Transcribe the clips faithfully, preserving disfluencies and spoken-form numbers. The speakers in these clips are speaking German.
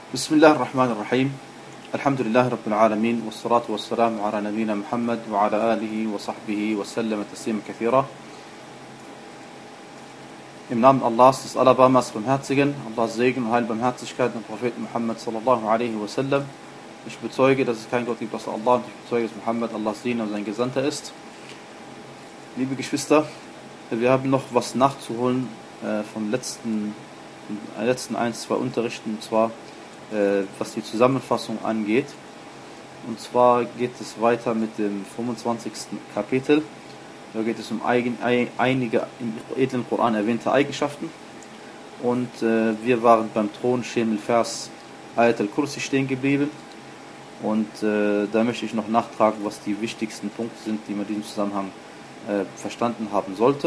بسم الله الرحمن الرحيم الحمد لله رب العالمين والصلاة والسلام على نبينا محمد وعلى آله وصحبه وسلم تسليما كثيرا. Im Namen Allahs, des Allerbarmers Barmherzigen, Allahs Segen und Heil Barmherzigkeit und Propheten Muhammad sallallahu alaihi wasallam. Ich bezeuge, dass es keinen Gott gibt außer Allah, und ich bezeuge, dass Muhammad Allahs Diener und sein Gesandter ist. Liebe Geschwister, wir haben noch was nachzuholen äh, vom letzten, äh, letzten ein, zwei Unterrichten, und zwar äh, was die Zusammenfassung angeht. Und zwar geht es weiter mit dem fünfundzwanzigsten Kapitel. Da geht es um eigen, ein, einige im edlen Koran erwähnte Eigenschaften. Und äh, wir waren beim Thronschemel Vers Ayat al-Kursi stehen geblieben. Und äh, da möchte ich noch nachtragen, was die wichtigsten Punkte sind, die man in diesem Zusammenhang äh, verstanden haben sollte.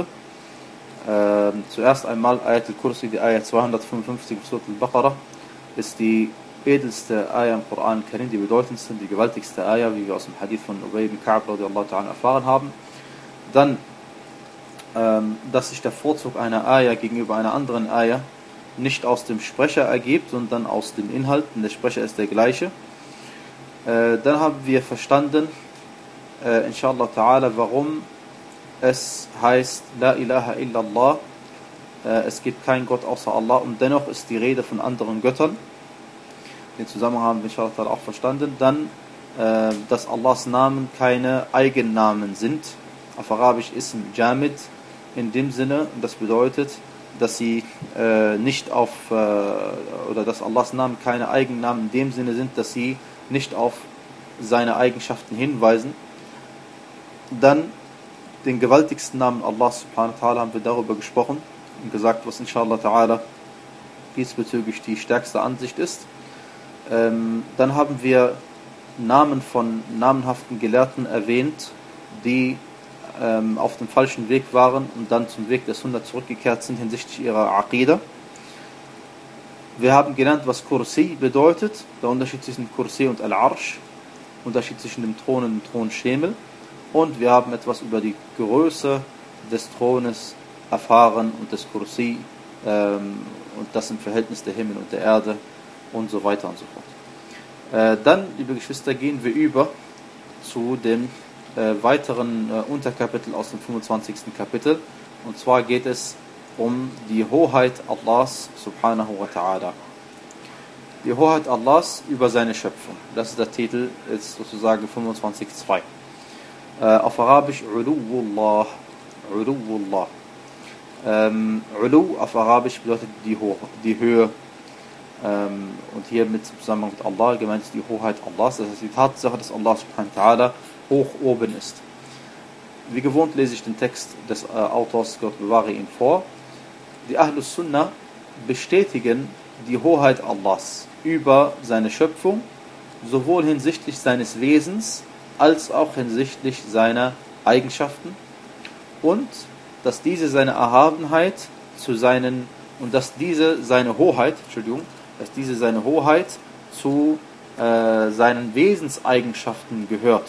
Äh, zuerst einmal Ayat al-Kursi, die Ayat zweihundertfünfundfünfzig Surat al-Baqarah, ist die edelste Ayah im Koran Karim, die bedeutendste, die gewaltigste Ayah, wie wir aus dem Hadith von Ubay ibn Ka'b radiallahu ta'ala erfahren haben. Dann, ähm, dass sich der Vorzug einer Ayah gegenüber einer anderen Ayah nicht aus dem Sprecher ergibt, sondern aus den Inhalten. Der Sprecher ist der gleiche. Äh, dann haben wir verstanden, äh, inshallah ta'ala, warum es heißt, La ilaha illallah, äh, es gibt keinen Gott außer Allah, und dennoch ist die Rede von anderen Göttern. Den Zusammenhang haben wir inshallah ta'ala auch verstanden. Dann, äh, dass Allahs Namen keine Eigennamen sind. Auf Arabisch Ism Jamid in dem Sinne, das bedeutet, dass sie äh, nicht auf, äh, oder dass Allahs Namen keine Eigennamen in dem Sinne sind, dass sie nicht auf seine Eigenschaften hinweisen. Dann den gewaltigsten Namen Allah subhanahu wa ta'ala haben wir darüber gesprochen und gesagt, was inshallah ta'ala diesbezüglich die stärkste Ansicht ist. Ähm, dann haben wir Namen von namenhaften Gelehrten erwähnt, die ähm, auf dem falschen Weg waren und dann zum Weg der Sunna zurückgekehrt sind hinsichtlich ihrer Aqida. Wir haben gelernt, was Kursi bedeutet, der Unterschied zwischen Kursi und Al-Arsh, Unterschied zwischen dem Thron und dem Thronschemel, und wir haben etwas über die Größe des Thrones erfahren und des Kursi ähm, und das im Verhältnis der Himmel und der Erde und so weiter und so fort. Äh, dann, liebe Geschwister, gehen wir über zu dem äh, weiteren äh, Unterkapitel aus dem fünfundzwanzigsten Kapitel, und zwar geht es um die Hoheit Allahs subhanahu wa ta'ala. Die Hoheit Allahs über seine Schöpfung. Das ist der Titel, ist sozusagen fünfundzwanzig Punkt zwei. Äh, auf Arabisch Uluwullah. Uluwullah. Ähm, Ulu auf Arabisch bedeutet die, Ho die Höhe. Ähm, und hier mit Zusammenhang mit Allah gemeint ist die Hoheit Allahs. Das heißt die Tatsache, dass Allah subhanahu wa ta'ala hoch oben ist. Wie gewohnt lese ich den Text des äh, Autors, Gott bewahre ihn, vor. Die Ahlus Sunnah bestätigen die Hoheit Allahs über seine Schöpfung, sowohl hinsichtlich seines Wesens als auch hinsichtlich seiner Eigenschaften, und dass diese seine Erhabenheit zu seinen und dass diese seine Hoheit, Entschuldigung, dass diese seine Hoheit zu äh, seinen Wesenseigenschaften gehört,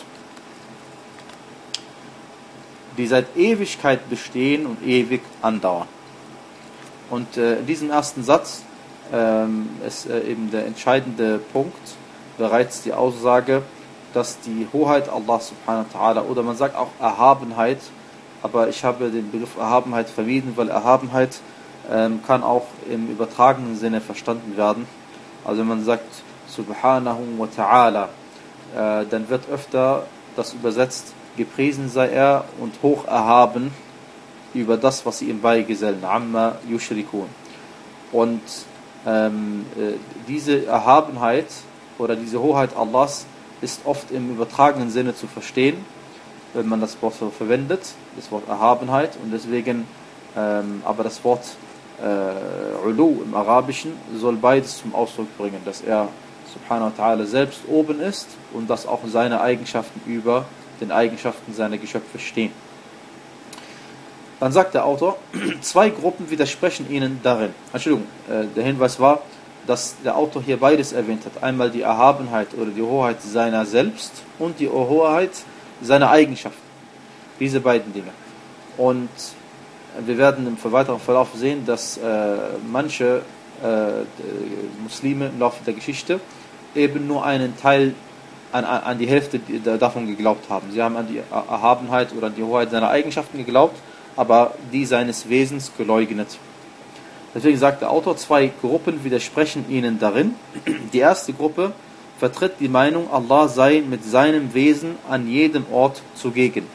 die seit Ewigkeit bestehen und ewig andauern. Und äh, in diesem ersten Satz ähm, ist äh, eben der entscheidende Punkt bereits die Aussage, dass die Hoheit Allah subhanahu wa ta'ala, oder man sagt auch Erhabenheit, aber ich habe den Begriff Erhabenheit vermieden, weil Erhabenheit ähm, kann auch im übertragenen Sinne verstanden werden. Also wenn man sagt subhanahu wa ta'ala, äh, dann wird öfter das übersetzt, gepriesen sei er und hoch erhaben über das, was sie ihm beigesellen, amma yushrikun. Und ähm, äh, diese Erhabenheit oder diese Hoheit Allahs ist oft im übertragenen Sinne zu verstehen, wenn man das Wort so verwendet, das Wort Erhabenheit, und deswegen, ähm, aber das Wort äh, Ulu im Arabischen soll beides zum Ausdruck bringen, dass er subhanahu wa ta'ala selbst oben ist und dass auch seine Eigenschaften über den Eigenschaften seiner Geschöpfe stehen. Dann sagt der Autor, zwei Gruppen widersprechen ihnen darin. Entschuldigung, äh, der Hinweis war, dass der Autor hier beides erwähnt hat. Einmal die Erhabenheit oder die Hoheit seiner selbst und die Hoheit seiner Eigenschaften. Diese beiden Dinge. Und wir werden im weiteren Verlauf sehen, dass äh, manche äh, Muslime im Laufe der Geschichte eben nur einen Teil, an, an die Hälfte davon geglaubt haben. Sie haben an die Erhabenheit oder an die Hoheit seiner Eigenschaften geglaubt, aber die seines Wesens geleugnet. Deswegen sagt der Autor, zwei Gruppen widersprechen ihnen darin. Die erste Gruppe vertritt die Meinung, Allah sei mit seinem Wesen an jedem Ort zugegen.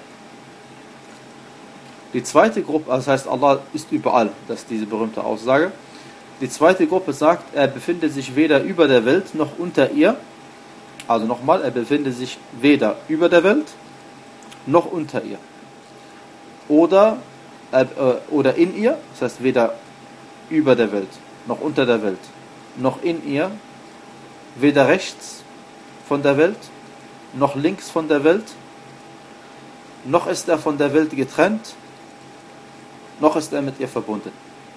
Die zweite Gruppe, das heißt, Allah ist überall, das ist diese berühmte Aussage. Die zweite Gruppe sagt, er befindet sich weder über der Welt noch unter ihr. Also nochmal, er befindet sich weder über der Welt noch unter ihr. Oder, äh, oder in ihr, das heißt weder über der Welt, noch unter der Welt, noch in ihr, weder rechts von der Welt, noch links von der Welt, noch ist er von der Welt getrennt, noch ist er mit ihr verbunden.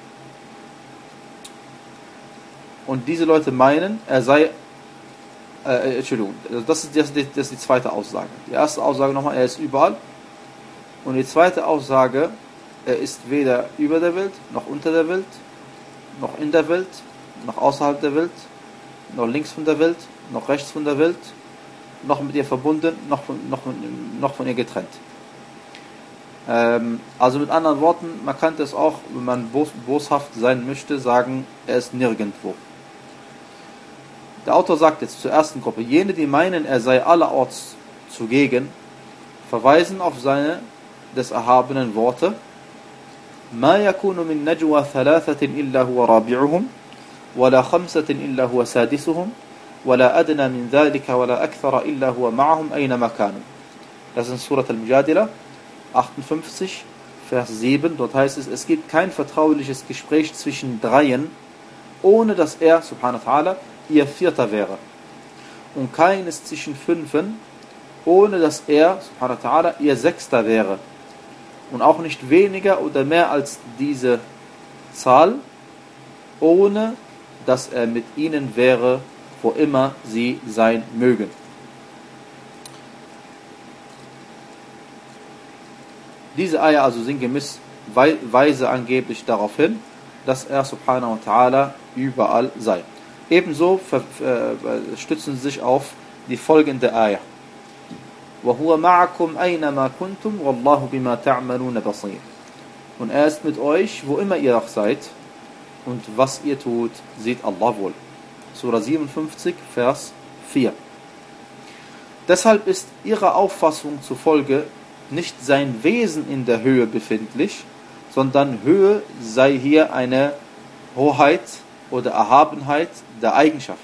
Und diese Leute meinen, er sei, äh, Entschuldigung, das ist, das, ist die, das ist die zweite Aussage. Die erste Aussage nochmal, er ist überall. Und die zweite Aussage, er ist weder über der Welt, noch unter der Welt, noch in der Welt, noch außerhalb der Welt, noch links von der Welt, noch rechts von der Welt, noch mit ihr verbunden, noch von, noch, noch von ihr getrennt. Ähm, also mit anderen Worten, man kann das auch, wenn man bos, boshaft sein möchte, sagen, er ist nirgendwo. Der Autor sagt jetzt zur ersten Gruppe, jene, die meinen, er sei allerorts zugegen, verweisen auf seine des erhabenen Worte, ما يكون من نجوى ثلاثة إلا هو رابعهم ولا خمسة إلا هو سادسهم ولا أدنى من ذلك ولا أكثر إلا هو معهم أينما كانوا. Das ist in Surat al-Mujadila achtundfünfzig, Vers sieben. Dort heißt es, es gibt kein vertrauliches Gespräch zwischen Dreien, ohne dass er, subhanahu wa ta'ala, ihr Vierter wäre. Und keines zwischen Fünfen, ohne dass er, subhanahu wa ta'ala, ihr Sechster wäre. Und auch nicht weniger oder mehr als diese Zahl, ohne dass er mit ihnen wäre, wo immer sie sein mögen. Diese Eier also sinngemäß weise angeblich darauf hin, dass er subhanahu wa ta'ala überall sei. Ebenso stützen sie sich auf die folgende Eier. وَهُوَ مَعَكُمْ أَيْنَمَا كُنْتُمْ وَاللَّهُ بِمَا تَعْمَلُونَ بَصِيرٌ. Und er ist mit euch, wo immer ihr auch seid, und was ihr tut, sieht Allah wohl. Surah siebenundfünfzig, Vers vier. Deshalb ist ihrer Auffassung zufolge nicht sein Wesen in der Höhe befindlich, sondern Höhe sei hier eine Hoheit oder Erhabenheit der Eigenschaft.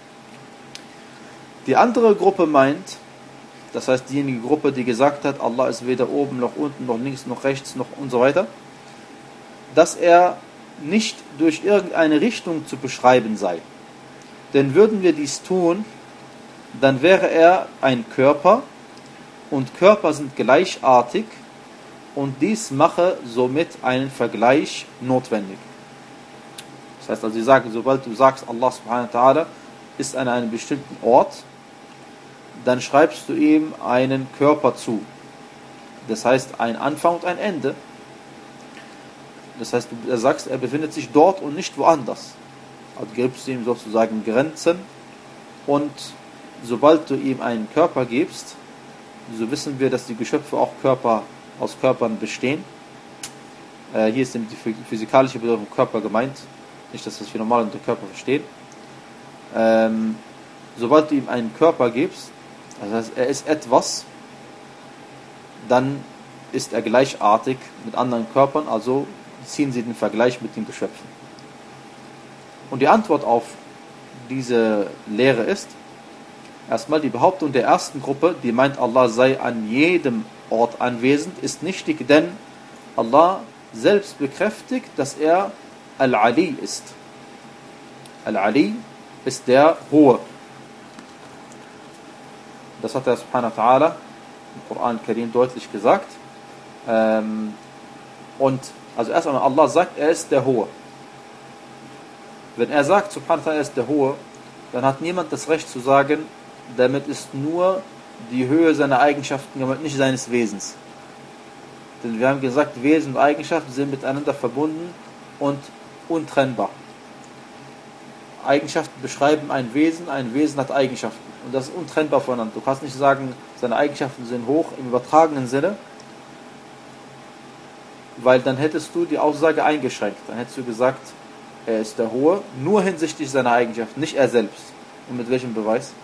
Die andere Gruppe meint, das heißt diejenige Gruppe, die gesagt hat, Allah ist weder oben noch unten, noch links, noch rechts, noch und so weiter, dass er nicht durch irgendeine Richtung zu beschreiben sei. Denn würden wir dies tun, dann wäre er ein Körper, und Körper sind gleichartig, und dies mache somit einen Vergleich notwendig. Das heißt also, sie sagen, sobald du sagst, Allah subhanahu wa ta'ala ist an einem bestimmten Ort, dann schreibst du ihm einen Körper zu. Das heißt, ein Anfang und ein Ende. Das heißt, du sagst, er befindet sich dort und nicht woanders. Also gibst du ihm sozusagen Grenzen, und sobald du ihm einen Körper gibst, so wissen wir, dass die Geschöpfe auch Körper aus Körpern bestehen. Äh, hier ist die physikalische Bedeutung Körper gemeint, nicht, dass wir normal unter Körper verstehen. Ähm, sobald du ihm einen Körper gibst, das heißt, er ist etwas, dann ist er gleichartig mit anderen Körpern, also ziehen sie den Vergleich mit den Geschöpfen. Und die Antwort auf diese Lehre ist, erstmal die Behauptung der ersten Gruppe, die meint, Allah sei an jedem Ort anwesend, ist nichtig, denn Allah selbst bekräftigt, dass er Al-Ali ist. Al-Ali ist der Hohe. Das hat er subhanahu wa ta'ala im Koran Karim deutlich gesagt. Ähm, und also erst einmal, Allah sagt, er ist der Hohe. Wenn er sagt, subhanahu wa ta'ala, er ist der Hohe, dann hat niemand das Recht zu sagen, damit ist nur die Höhe seiner Eigenschaften gemeint, nicht seines Wesens. Denn wir haben gesagt, Wesen und Eigenschaften sind miteinander verbunden und untrennbar. Eigenschaften beschreiben ein Wesen, ein Wesen hat Eigenschaften. Und das ist untrennbar voneinander. Du kannst nicht sagen, seine Eigenschaften sind hoch im übertragenen Sinne, weil dann hättest du die Aussage eingeschränkt. Dann hättest du gesagt, er ist der Hohe, nur hinsichtlich seiner Eigenschaften, nicht er selbst. Und mit welchem Beweis?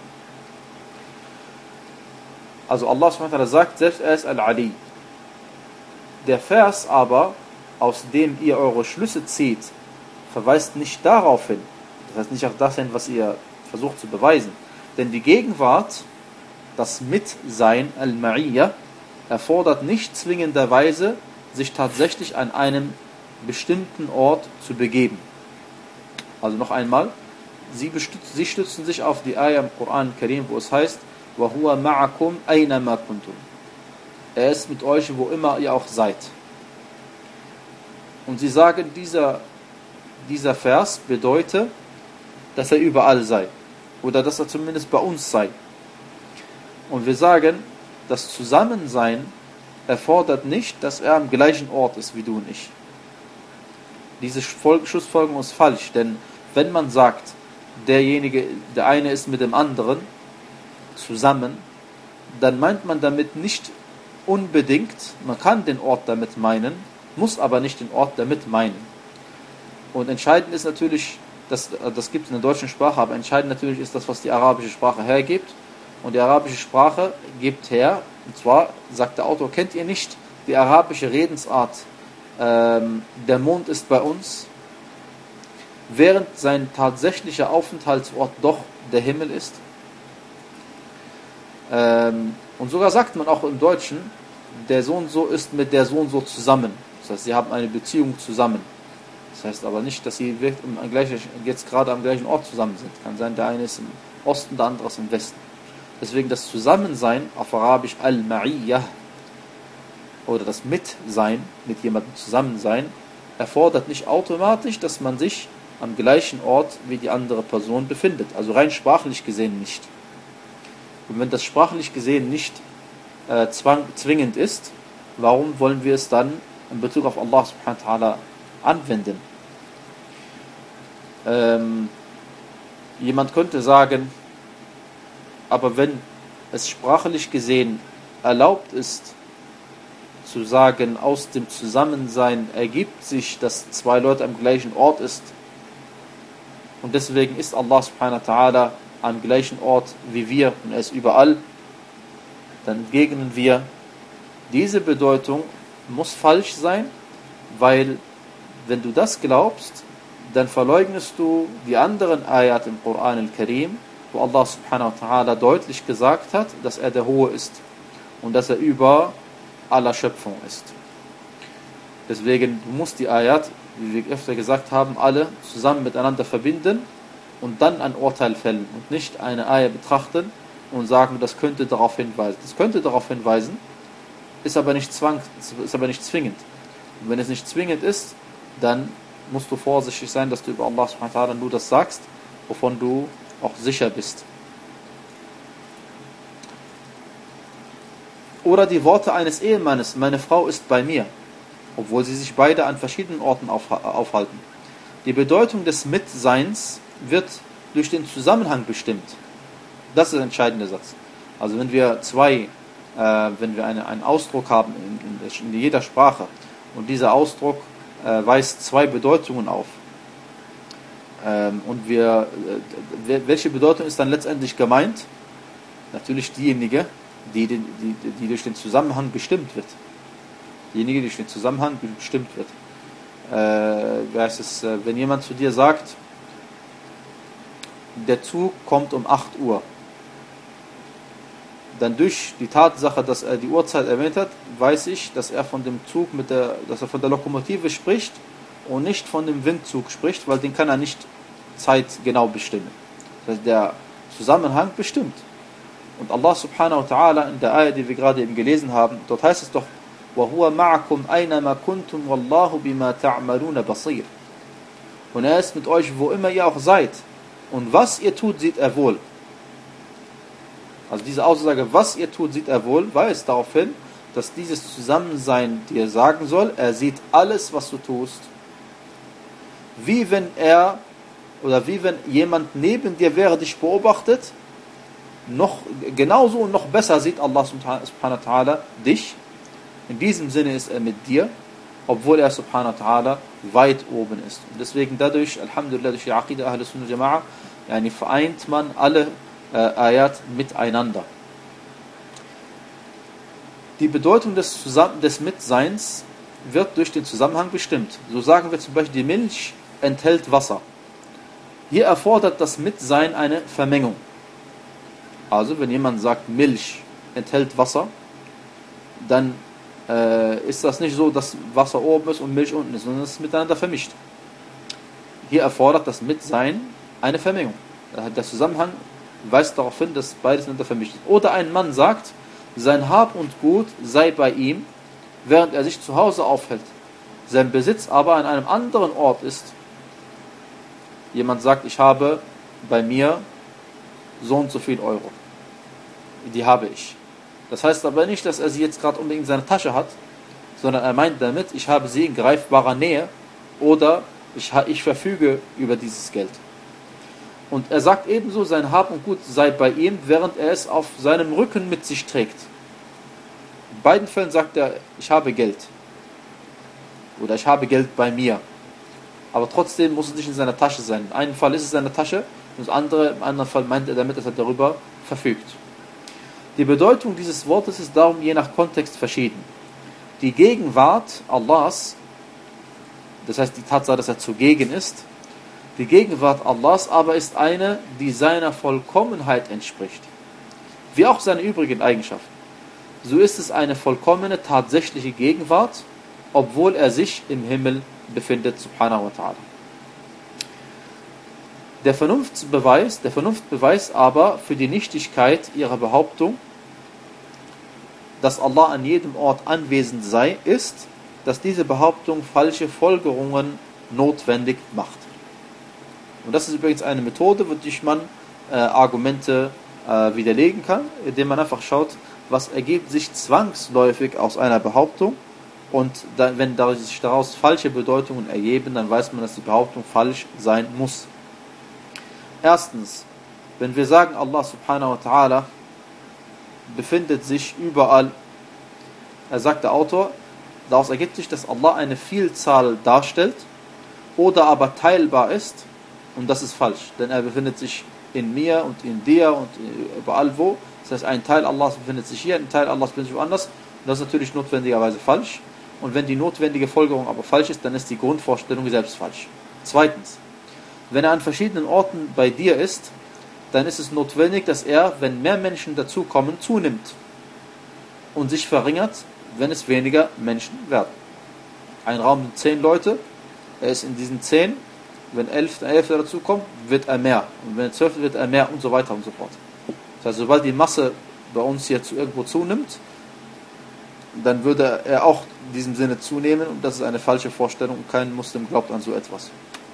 Also Allah subhanahu wa ta'ala sagt selbst, er ist Al-Ali. Der Vers aber, aus dem ihr eure Schlüsse zieht, verweist nicht darauf hin. Das heißt nicht auf das hin, was ihr versucht zu beweisen. Denn die Gegenwart, das Mitsein, Al-Ma'iyya, erfordert nicht zwingenderweise, sich tatsächlich an einem bestimmten Ort zu begeben. Also noch einmal, sie, sie stützen sich auf die Ayah im Koran Karim, wo es heißt, وَهُوَ مَعَكُمْ أَيْنَمَا كُنْتُمْ. Er ist mit euch, wo immer ihr auch seid. Und sie sagen, dieser, dieser Vers bedeutet, dass er überall sei. Oder dass er zumindest bei uns sei. Und wir sagen, das Zusammensein erfordert nicht, dass er am gleichen Ort ist wie du und ich. Diese Schlussfolgerung ist falsch, denn wenn man sagt, derjenige, der eine ist mit dem anderen zusammen, dann meint man damit nicht unbedingt, man kann den Ort damit meinen, muss aber nicht den Ort damit meinen. Und entscheidend ist natürlich, das, das gibt es in der deutschen Sprache, aber entscheidend natürlich ist das, was die arabische Sprache hergibt. Und die arabische Sprache gibt her, und zwar sagt der Autor, kennt ihr nicht die arabische Redensart, ähm, der Mond ist bei uns, während sein tatsächlicher Aufenthaltsort doch der Himmel ist. Ähm, und sogar sagt man auch im Deutschen, der so und so ist mit der so und so zusammen. Das heißt, sie haben eine Beziehung zusammen. Das heißt aber nicht, dass sie jetzt gerade am gleichen Ort zusammen sind. Kann sein, der eine ist im Osten, der andere ist im Westen. Deswegen das Zusammensein, auf Arabisch Al-Ma'iyah, oder das Mitsein, mit jemandem Zusammensein, erfordert nicht automatisch, dass man sich am gleichen Ort wie die andere Person befindet. Also rein sprachlich gesehen nicht. Und wenn das sprachlich gesehen nicht äh, zwang, zwingend ist, warum wollen wir es dann in Bezug auf Allah subhanahu wa ta'ala anwenden? Ähm, jemand könnte sagen, aber wenn es sprachlich gesehen erlaubt ist, zu sagen, aus dem Zusammensein ergibt sich, dass zwei Leute am gleichen Ort ist, und deswegen ist Allah subhanahu wa ta'ala am gleichen Ort wie wir und er ist überall, dann entgegnen wir, diese Bedeutung muss falsch sein, weil wenn du das glaubst, dann verleugnest du die anderen Ayat im Koran al-Karim, wo Allah subhanahu wa ta'ala deutlich gesagt hat, dass er der Hohe ist und dass er über aller Schöpfung ist. Deswegen, du musst die Ayat, wie wir öfter gesagt haben, alle zusammen miteinander verbinden und dann ein Urteil fällen und nicht eine Ayat betrachten und sagen, das könnte darauf hinweisen. Das könnte darauf hinweisen, ist aber nicht zwang, ist aber nicht zwingend. Und wenn es nicht zwingend ist, dann musst du vorsichtig sein, dass du über Allah subhanahu wa ta'ala nur das sagst, wovon du auch sicher bist. Oder die Worte eines Ehemannes, meine Frau ist bei mir, obwohl sie sich beide an verschiedenen Orten aufhalten. Die Bedeutung des Mitseins wird durch den Zusammenhang bestimmt. Das ist der entscheidende Satz. Also wenn wir zwei, äh, wenn wir eine, einen Ausdruck haben in, in, in jeder Sprache und dieser Ausdruck äh, weist zwei Bedeutungen auf, ähm, und wir, äh, welche Bedeutung ist dann letztendlich gemeint? Natürlich diejenige, Die, die, die durch den Zusammenhang bestimmt wird. Diejenige, die durch den Zusammenhang bestimmt wird. Äh, wie heißt es, äh, wenn jemand zu dir sagt, der Zug kommt um acht Uhr, dann durch die Tatsache, dass er die Uhrzeit erwähnt hat, weiß ich, dass er von dem Zug mit der, dass er von der Lokomotive spricht und nicht von dem Windzug spricht, weil den kann er nicht zeitgenau bestimmen. Das heißt, der Zusammenhang bestimmt. Und Allah subhanahu wa ta'ala in der Ayah, die wir gerade eben gelesen haben, dort heißt es doch, وَهُوَ مَعَكُمْ أَيْنَمَا كُنْتُمْ وَاللَّهُ بِمَا تَعْمَلُونَ بَصِيرٌ. Und er ist mit euch, wo immer ihr auch seid. Und was ihr tut, sieht er wohl. Also diese Aussage, was ihr tut, sieht er wohl, weist darauf hin, dass dieses Zusammensein dir sagen soll, er sieht alles, was du tust. Wie wenn er oder wie wenn jemand neben dir wäre, dich beobachtet, noch genauso und noch besser sieht Allah subhanahu wa ta'ala dich. In diesem Sinne ist er mit dir, obwohl er subhanahu wa ta'ala weit oben ist. Und deswegen dadurch, Alhamdulillah, durch die Aqidah Ahlus Sunnah Jama'a, yani vereint man alle äh, Ayat miteinander. Die Bedeutung des, Zusammen- des Mitseins wird durch den Zusammenhang bestimmt. So sagen wir zum Beispiel, die Milch enthält Wasser. Hier erfordert das Mitsein eine Vermengung. Also wenn jemand sagt, Milch enthält Wasser, dann äh, ist das nicht so, dass Wasser oben ist und Milch unten ist, sondern es ist miteinander vermischt. Hier erfordert das Mitsein eine Vermengung. Der Zusammenhang weist darauf hin, dass beides miteinander vermischt ist. Oder ein Mann sagt, sein Hab und Gut sei bei ihm, während er sich zu Hause aufhält. Sein Besitz aber an einem anderen Ort ist. Jemand sagt, ich habe bei mir so und so viel Euro. Die habe ich. Das heißt aber nicht, dass er sie jetzt gerade unbedingt in seiner Tasche hat, sondern er meint damit, ich habe sie in greifbarer Nähe oder ich, ich verfüge über dieses Geld. Und er sagt ebenso, sein Hab und Gut sei bei ihm, während er es auf seinem Rücken mit sich trägt. In beiden Fällen sagt er, ich habe Geld. Oder ich habe Geld bei mir. Aber trotzdem muss es nicht in seiner Tasche sein. In einem Fall ist es in seiner Tasche, und das andere, im anderen Fall meint er damit, dass er darüber verfügt. Die Bedeutung dieses Wortes ist darum je nach Kontext verschieden. Die Gegenwart Allahs, das heißt die Tatsache, dass er zugegen ist, die Gegenwart Allahs aber ist eine, die seiner Vollkommenheit entspricht. Wie auch seine übrigen Eigenschaften. So ist es eine vollkommene, tatsächliche Gegenwart, obwohl er sich im Himmel befindet, subhanahu wa ta'ala. Der Vernunftbeweis, der Vernunftbeweis aber für die Nichtigkeit ihrer Behauptung, dass Allah an jedem Ort anwesend sei, ist, dass diese Behauptung falsche Folgerungen notwendig macht. Und das ist übrigens eine Methode, wodurch man äh, Argumente äh, widerlegen kann, indem man einfach schaut, was ergibt sich zwangsläufig aus einer Behauptung. Und da, wenn sich daraus falsche Bedeutungen ergeben, dann weiß man, dass die Behauptung falsch sein muss. Erstens, wenn wir sagen, Allah subhanahu wa ta'ala befindet sich überall, er sagt der Autor, daraus ergibt sich, dass Allah eine Vielzahl darstellt oder aber teilbar ist, und das ist falsch, denn er befindet sich in mir und in dir und überall wo. Das heißt, ein Teil Allahs befindet sich hier, ein Teil Allahs befindet sich woanders, und das ist natürlich notwendigerweise falsch. Und wenn die notwendige Folgerung aber falsch ist, dann ist die Grundvorstellung selbst falsch. Zweitens, wenn er an verschiedenen Orten bei dir ist, dann ist es notwendig, dass er, wenn mehr Menschen dazukommen, zunimmt und sich verringert, wenn es weniger Menschen werden. Ein Raum mit zehn Leute, er ist in diesen zehn, wenn elf, elf dazukommen, wird er mehr. Und wenn zwölf wird er mehr und so weiter und so fort. Das heißt, sobald die Masse bei uns hier zu irgendwo zunimmt, dann würde er auch in diesem Sinne zunehmen, und das ist eine falsche Vorstellung und kein Muslim glaubt an so etwas.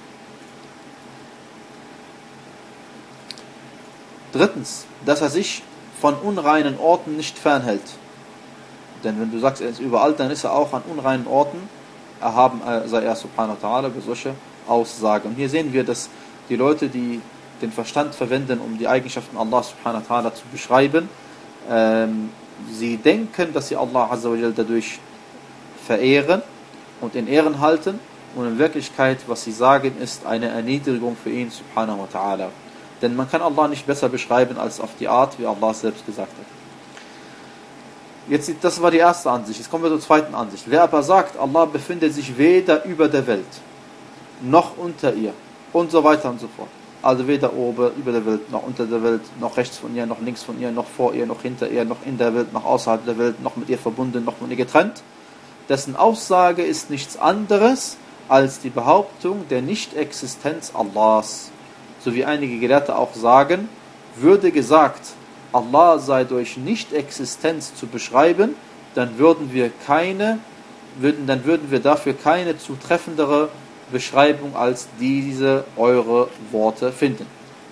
Drittens, dass er sich von unreinen Orten nicht fernhält. Denn wenn du sagst, er ist überall, dann ist er auch an unreinen Orten erhaben, sei er subhanahu wa ta'ala, für solche Aussagen. Und hier sehen wir, dass die Leute, die den Verstand verwenden, um die Eigenschaften Allah subhanahu wa ta'ala zu beschreiben, ähm, sie denken, dass sie Allah azza wa jal dadurch verehren und in Ehren halten, und in Wirklichkeit, was sie sagen, ist eine Erniedrigung für ihn subhanahu wa ta'ala. Denn man kann Allah nicht besser beschreiben als auf die Art, wie Allah selbst gesagt hat. Jetzt, das war die erste Ansicht. Jetzt kommen wir zur zweiten Ansicht. Wer aber sagt, Allah befindet sich weder über der Welt, noch unter ihr, und so weiter und so fort. Also weder oben über der Welt, noch unter der Welt, noch rechts von ihr, noch links von ihr, noch vor ihr, noch hinter ihr, noch in der Welt, noch außerhalb der Welt, noch mit ihr verbunden, noch von ihr getrennt. Dessen Aussage ist nichts anderes als die Behauptung der Nichtexistenz Allahs. So wie einige Gelehrte auch sagen, würde gesagt, Allah sei durch Nichtexistenz zu beschreiben, dann würden wir keine, würden, dann würden wir dafür keine zutreffendere Beschreibung als diese eure Worte finden.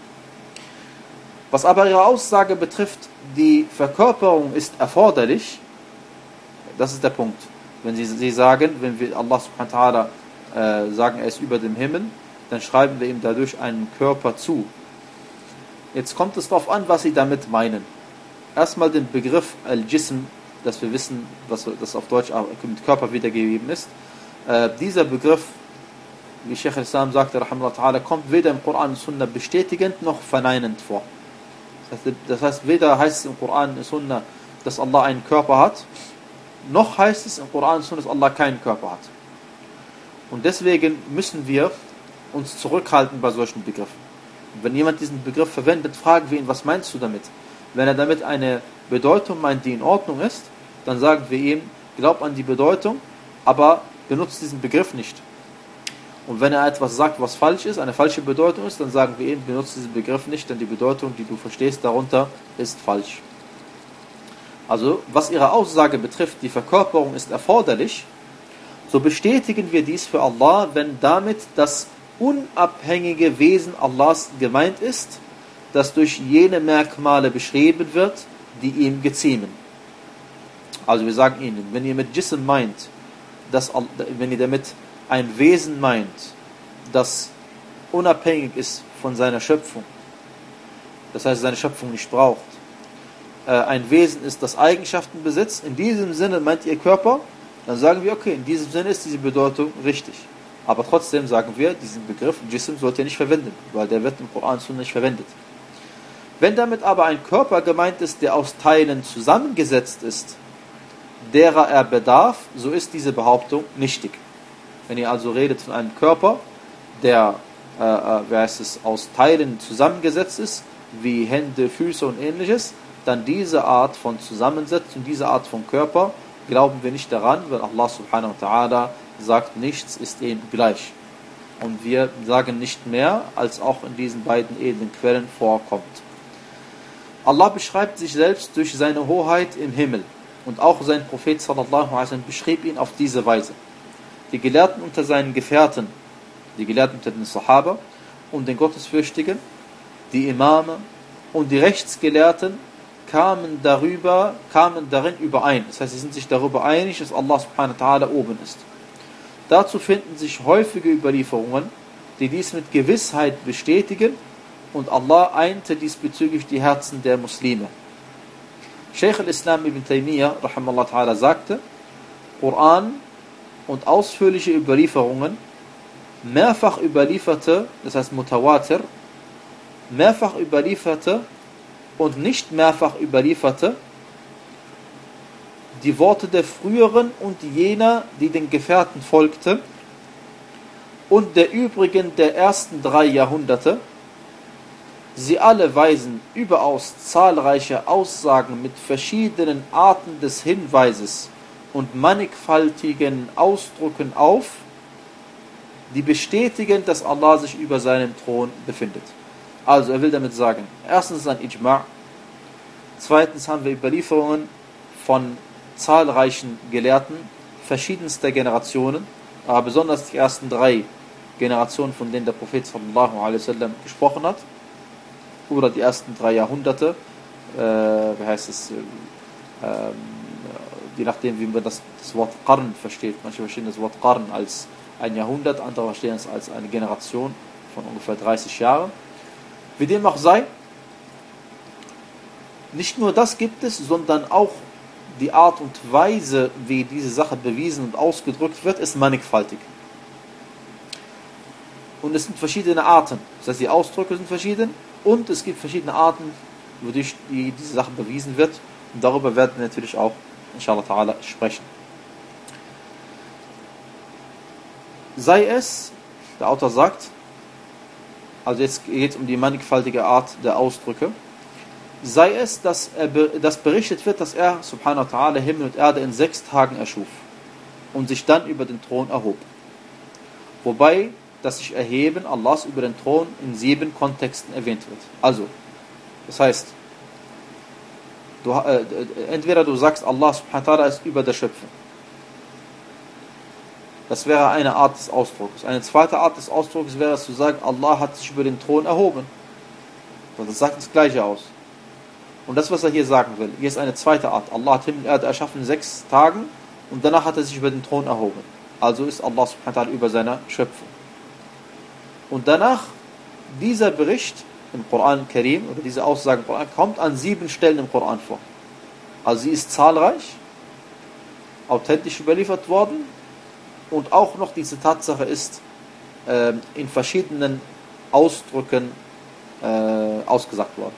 Was aber ihre Aussage betrifft, die Verkörperung ist erforderlich, das ist der Punkt. Wenn sie, sie sagen, wenn wir Allah subhanahu wa ta'ala äh, sagen, er ist über dem Himmel, dann schreiben wir ihm dadurch einen Körper zu. Jetzt kommt es darauf an, was sie damit meinen. Erstmal den Begriff Al-Jism, dass wir wissen, was das auf Deutsch mit Körper wiedergegeben ist. Äh, dieser Begriff, wie Sheikh al-Islam sagte, rahimahullah, kommt weder im Koran und Sunna bestätigend noch verneinend vor. Das heißt, das heißt, weder heißt es im Koran und Sunna, dass Allah einen Körper hat, noch heißt es im Koran und Sunna, dass Allah keinen Körper hat. Und deswegen müssen wir uns zurückhalten bei solchen Begriffen. Wenn jemand diesen Begriff verwendet, fragen wir ihn, was meinst du damit? Wenn er damit eine Bedeutung meint, die in Ordnung ist, dann sagen wir ihm, glaub an die Bedeutung, aber benutzt diesen Begriff nicht. Und wenn er etwas sagt, was falsch ist, eine falsche Bedeutung ist, dann sagen wir ihm, benutzt diesen Begriff nicht, denn die Bedeutung, die du verstehst darunter, ist falsch. Also, was ihre Aussage betrifft, die Verkörperung ist erforderlich, so bestätigen wir dies für Allah, wenn damit das unabhängige Wesen Allahs gemeint ist, das durch jene Merkmale beschrieben wird, die ihm geziemen. Also wir sagen ihnen, wenn ihr mit Jism meint, dass, wenn ihr damit ein Wesen meint, das unabhängig ist von seiner Schöpfung, das heißt seine Schöpfung nicht braucht, ein Wesen ist, das Eigenschaften besitzt, in diesem Sinne meint ihr Körper, dann sagen wir, okay, in diesem Sinne ist diese Bedeutung richtig. Aber trotzdem sagen wir, diesen Begriff Jism sollt ihr nicht verwenden, weil der wird im Koran so nicht verwendet. Wenn damit aber ein Körper gemeint ist, der aus Teilen zusammengesetzt ist, derer er bedarf, so ist diese Behauptung nichtig. Wenn ihr also redet von einem Körper, der äh, wie heißt es, aus Teilen zusammengesetzt ist, wie Hände, Füße und ähnliches, dann diese Art von Zusammensetzung, diese Art von Körper, glauben wir nicht daran, weil Allah subhanahu wa ta'ala sagt, nichts ist ihm gleich. Und wir sagen nicht mehr, als auch in diesen beiden edlen Quellen vorkommt. Allah beschreibt sich selbst durch seine Hoheit im Himmel. Und auch sein Prophet sallallahu alaihi wasallam beschrieb ihn auf diese Weise. Die Gelehrten unter seinen Gefährten, die Gelehrten unter den Sahaba und den Gottesfürchtigen, die Imame und die Rechtsgelehrten kamen darüber, kamen darin überein. Das heißt, sie sind sich darüber einig, dass Allah subhanahu wa ta'ala oben ist. Dazu finden sich häufige Überlieferungen, die dies mit Gewissheit bestätigen, und Allah einte diesbezüglich die Herzen der Muslime. Sheikh al-Islam ibn Taymiyyah rahimahullah ta'ala sagte, Koran und ausführliche Überlieferungen, mehrfach überlieferte, das heißt Mutawatir, mehrfach überlieferte und nicht mehrfach überlieferte, die Worte der früheren und jener, die den Gefährten folgten, und der übrigen der ersten drei Jahrhunderte, sie alle weisen überaus zahlreiche Aussagen mit verschiedenen Arten des Hinweises und mannigfaltigen Ausdrücken auf, die bestätigen, dass Allah sich über seinem Thron befindet. Also er will damit sagen, erstens ein Ijma', zweitens haben wir Überlieferungen von zahlreichen Gelehrten verschiedenster Generationen, aber besonders die ersten drei Generationen, von denen der Prophet sallallahu alaihi wasallam gesprochen hat, oder die ersten drei Jahrhunderte, äh, wie heißt es, äh, äh, je nachdem, wie man das, das Wort Qarn versteht. Manche verstehen das Wort Qarn als ein Jahrhundert, andere verstehen es als eine Generation von ungefähr dreißig Jahren. Wie dem auch sei, nicht nur das gibt es, sondern auch die Art und Weise, wie diese Sache bewiesen und ausgedrückt wird, ist mannigfaltig. Und es sind verschiedene Arten. Das heißt, die Ausdrücke sind verschieden und es gibt verschiedene Arten, wodurch die, diese Sache bewiesen wird. Und darüber werden wir natürlich auch, inshallah ta'ala, sprechen. Sei es, der Autor sagt, also jetzt geht es um die mannigfaltige Art der Ausdrücke, sei es, dass, er, dass berichtet wird, dass er, subhanahu wa ta'ala, Himmel und Erde in sechs Tagen erschuf und sich dann über den Thron erhob. Wobei das sich Erheben Allahs über den Thron in sieben Kontexten erwähnt wird. Also, das heißt, du, äh, entweder du sagst, Allah subhanahu wa ta'ala ist über der Schöpfung. Das wäre eine Art des Ausdrucks. Eine zweite Art des Ausdrucks wäre es zu sagen, Allah hat sich über den Thron erhoben. Das sagt das Gleiche aus. Und das, was er hier sagen will, hier ist eine zweite Art. Allah hat Himmel und Erde erschaffen in sechs Tagen und danach hat er sich über den Thron erhoben. Also ist Allah subhanahu wa ta'ala über seiner Schöpfung. Und danach, dieser Bericht im Koran Karim, oder diese Aussage im Koran, kommt an sieben Stellen im Koran vor. Also sie ist zahlreich, authentisch überliefert worden, und auch noch diese Tatsache ist äh, in verschiedenen Ausdrücken äh, ausgesagt worden.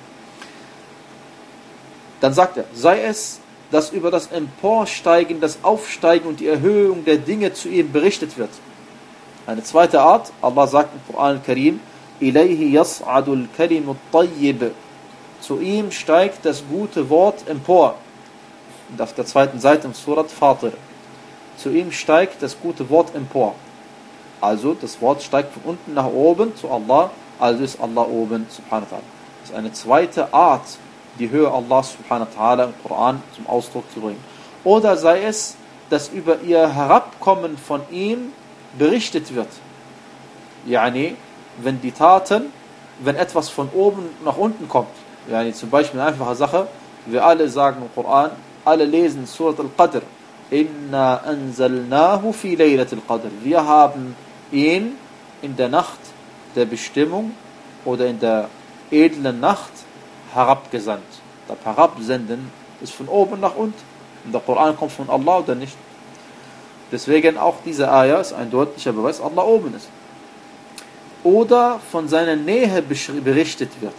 Dann sagt er, sei es, dass über das Emporsteigen, das Aufsteigen und die Erhöhung der Dinge zu ihm berichtet wird. Eine zweite Art, Allah sagt im Koran Karim, Ilayhi yas'adul kalimut tayyib. Zu ihm steigt das gute Wort empor. Und auf der zweiten Seite im Surat Fatir. Zu ihm steigt das gute Wort empor. Also das Wort steigt von unten nach oben zu Allah, also ist Allah oben, subhanahu wa ta'ala. Das ist eine zweite Art, die Höhe Allah subhanahu wa ta'ala im Koran zum Ausdruck zu bringen. Oder sei es, dass über ihr Herabkommen von ihm berichtet wird. Yani, wenn die Taten, wenn etwas von oben nach unten kommt, yani zum Beispiel eine einfache Sache, wir alle sagen im Koran, alle lesen Surat al-Qadr, Inna anzalnahu fi laylatil Qadr. Wir haben ihn in der Nacht der Bestimmung oder in der edlen Nacht herabgesandt. Das Herabsenden ist von oben nach unten. Und der Koran kommt von Allah oder nicht. Deswegen auch diese Ayah ist ein deutlicher Beweis, Allah oben ist. Oder von seiner Nähe berichtet wird.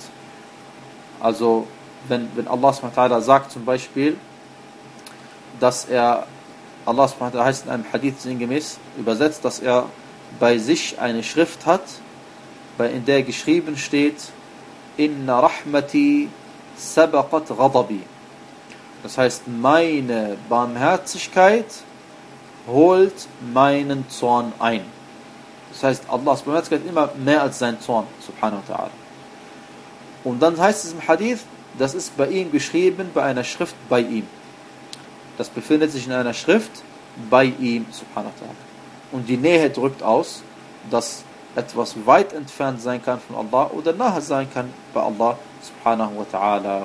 Also wenn, wenn Allah subhanahu wa ta'ala sagt zum Beispiel, dass er, Allah subhanahu wa ta'ala heißt in einem Hadith sinngemäß übersetzt, dass er bei sich eine Schrift hat, in der geschrieben steht, Inna rahmati sabaqat ghadabi. Das heißt, meine Barmherzigkeit holt meinen Zorn ein. Das heißt, Allahs Barmherzigkeit immer mehr als sein Zorn, subhanahu wa ta'ala. Und dann heißt es im Hadith, das ist bei ihm geschrieben, bei einer Schrift bei ihm. Das befindet sich in einer Schrift bei ihm, subhanahu wa ta'ala. Und die Nähe drückt aus, dass etwas weit entfernt sein kann von Allah oder nahe sein kann bei Allah, subhanahu wa ta'ala.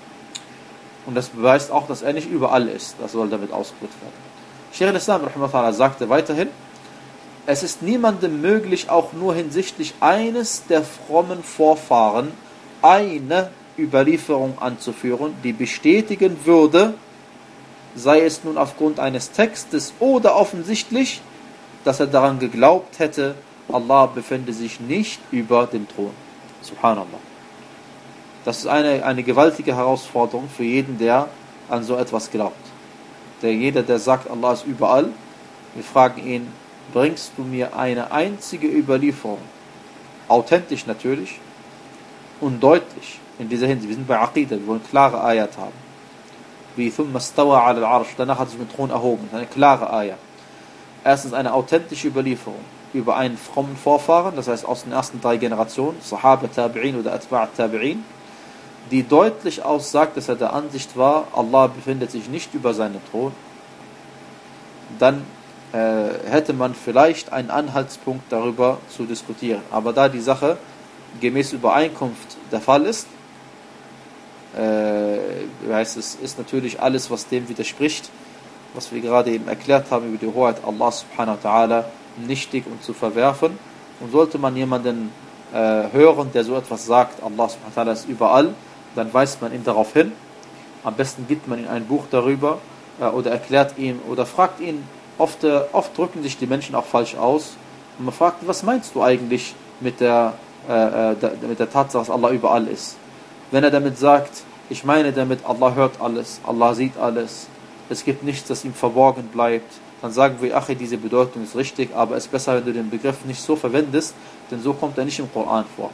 Und das beweist auch, dass er nicht überall ist. Das soll damit ausgedrückt werden. Shaykh al-Islam rahimahullah sagte weiterhin, es ist niemandem möglich, auch nur hinsichtlich eines der frommen Vorfahren eine Überlieferung anzuführen, die bestätigen würde, sei es nun aufgrund eines Textes oder offensichtlich, dass er daran geglaubt hätte, Allah befände sich nicht über dem Thron. Subhanallah. Das ist eine, eine gewaltige Herausforderung für jeden, der an so etwas glaubt. Der jeder, der sagt, Allah ist überall, wir fragen ihn, bringst du mir eine einzige Überlieferung, authentisch natürlich und deutlich in dieser Hinsicht. Wir sind bei Aqidah, wir wollen klare Ayat haben. Wie thumma stawa ala al-Arsh, danach hat sich mit Thron erhoben. Eine klare Ayat. Erstens eine authentische Überlieferung über einen frommen Vorfahren, das heißt aus den ersten drei Generationen, Sahaba, Tabi'in oder Atba' Tabi'in, die deutlich aussagt, dass er der Ansicht war, Allah befindet sich nicht über seinen Thron. Dann äh, hätte man vielleicht einen Anhaltspunkt darüber zu diskutieren. Aber da die Sache gemäß Übereinkunft der Fall ist, äh, heißt es, ist natürlich alles, was dem widerspricht, was wir gerade eben erklärt haben über die Hoheit Allah subhanahu wa ta'ala, nichtig und zu verwerfen. Und sollte man jemanden äh, hören, der so etwas sagt, Allah subhanahu wa ta'ala ist überall, dann weist man ihn darauf hin. Am besten gibt man ihm ein Buch darüber äh, oder erklärt ihm oder fragt ihn. Oft, äh, oft drücken sich die Menschen auch falsch aus. Und man fragt, was meinst du eigentlich mit der, äh, der, mit der Tatsache, dass Allah überall ist? Wenn er damit sagt, ich meine damit, Allah hört alles, Allah sieht alles, es gibt nichts, das ihm verborgen bleibt, dann sagen wir, ach, diese Bedeutung ist richtig, aber es ist besser, wenn du den Begriff nicht so verwendest, denn so kommt er nicht im Koran vor.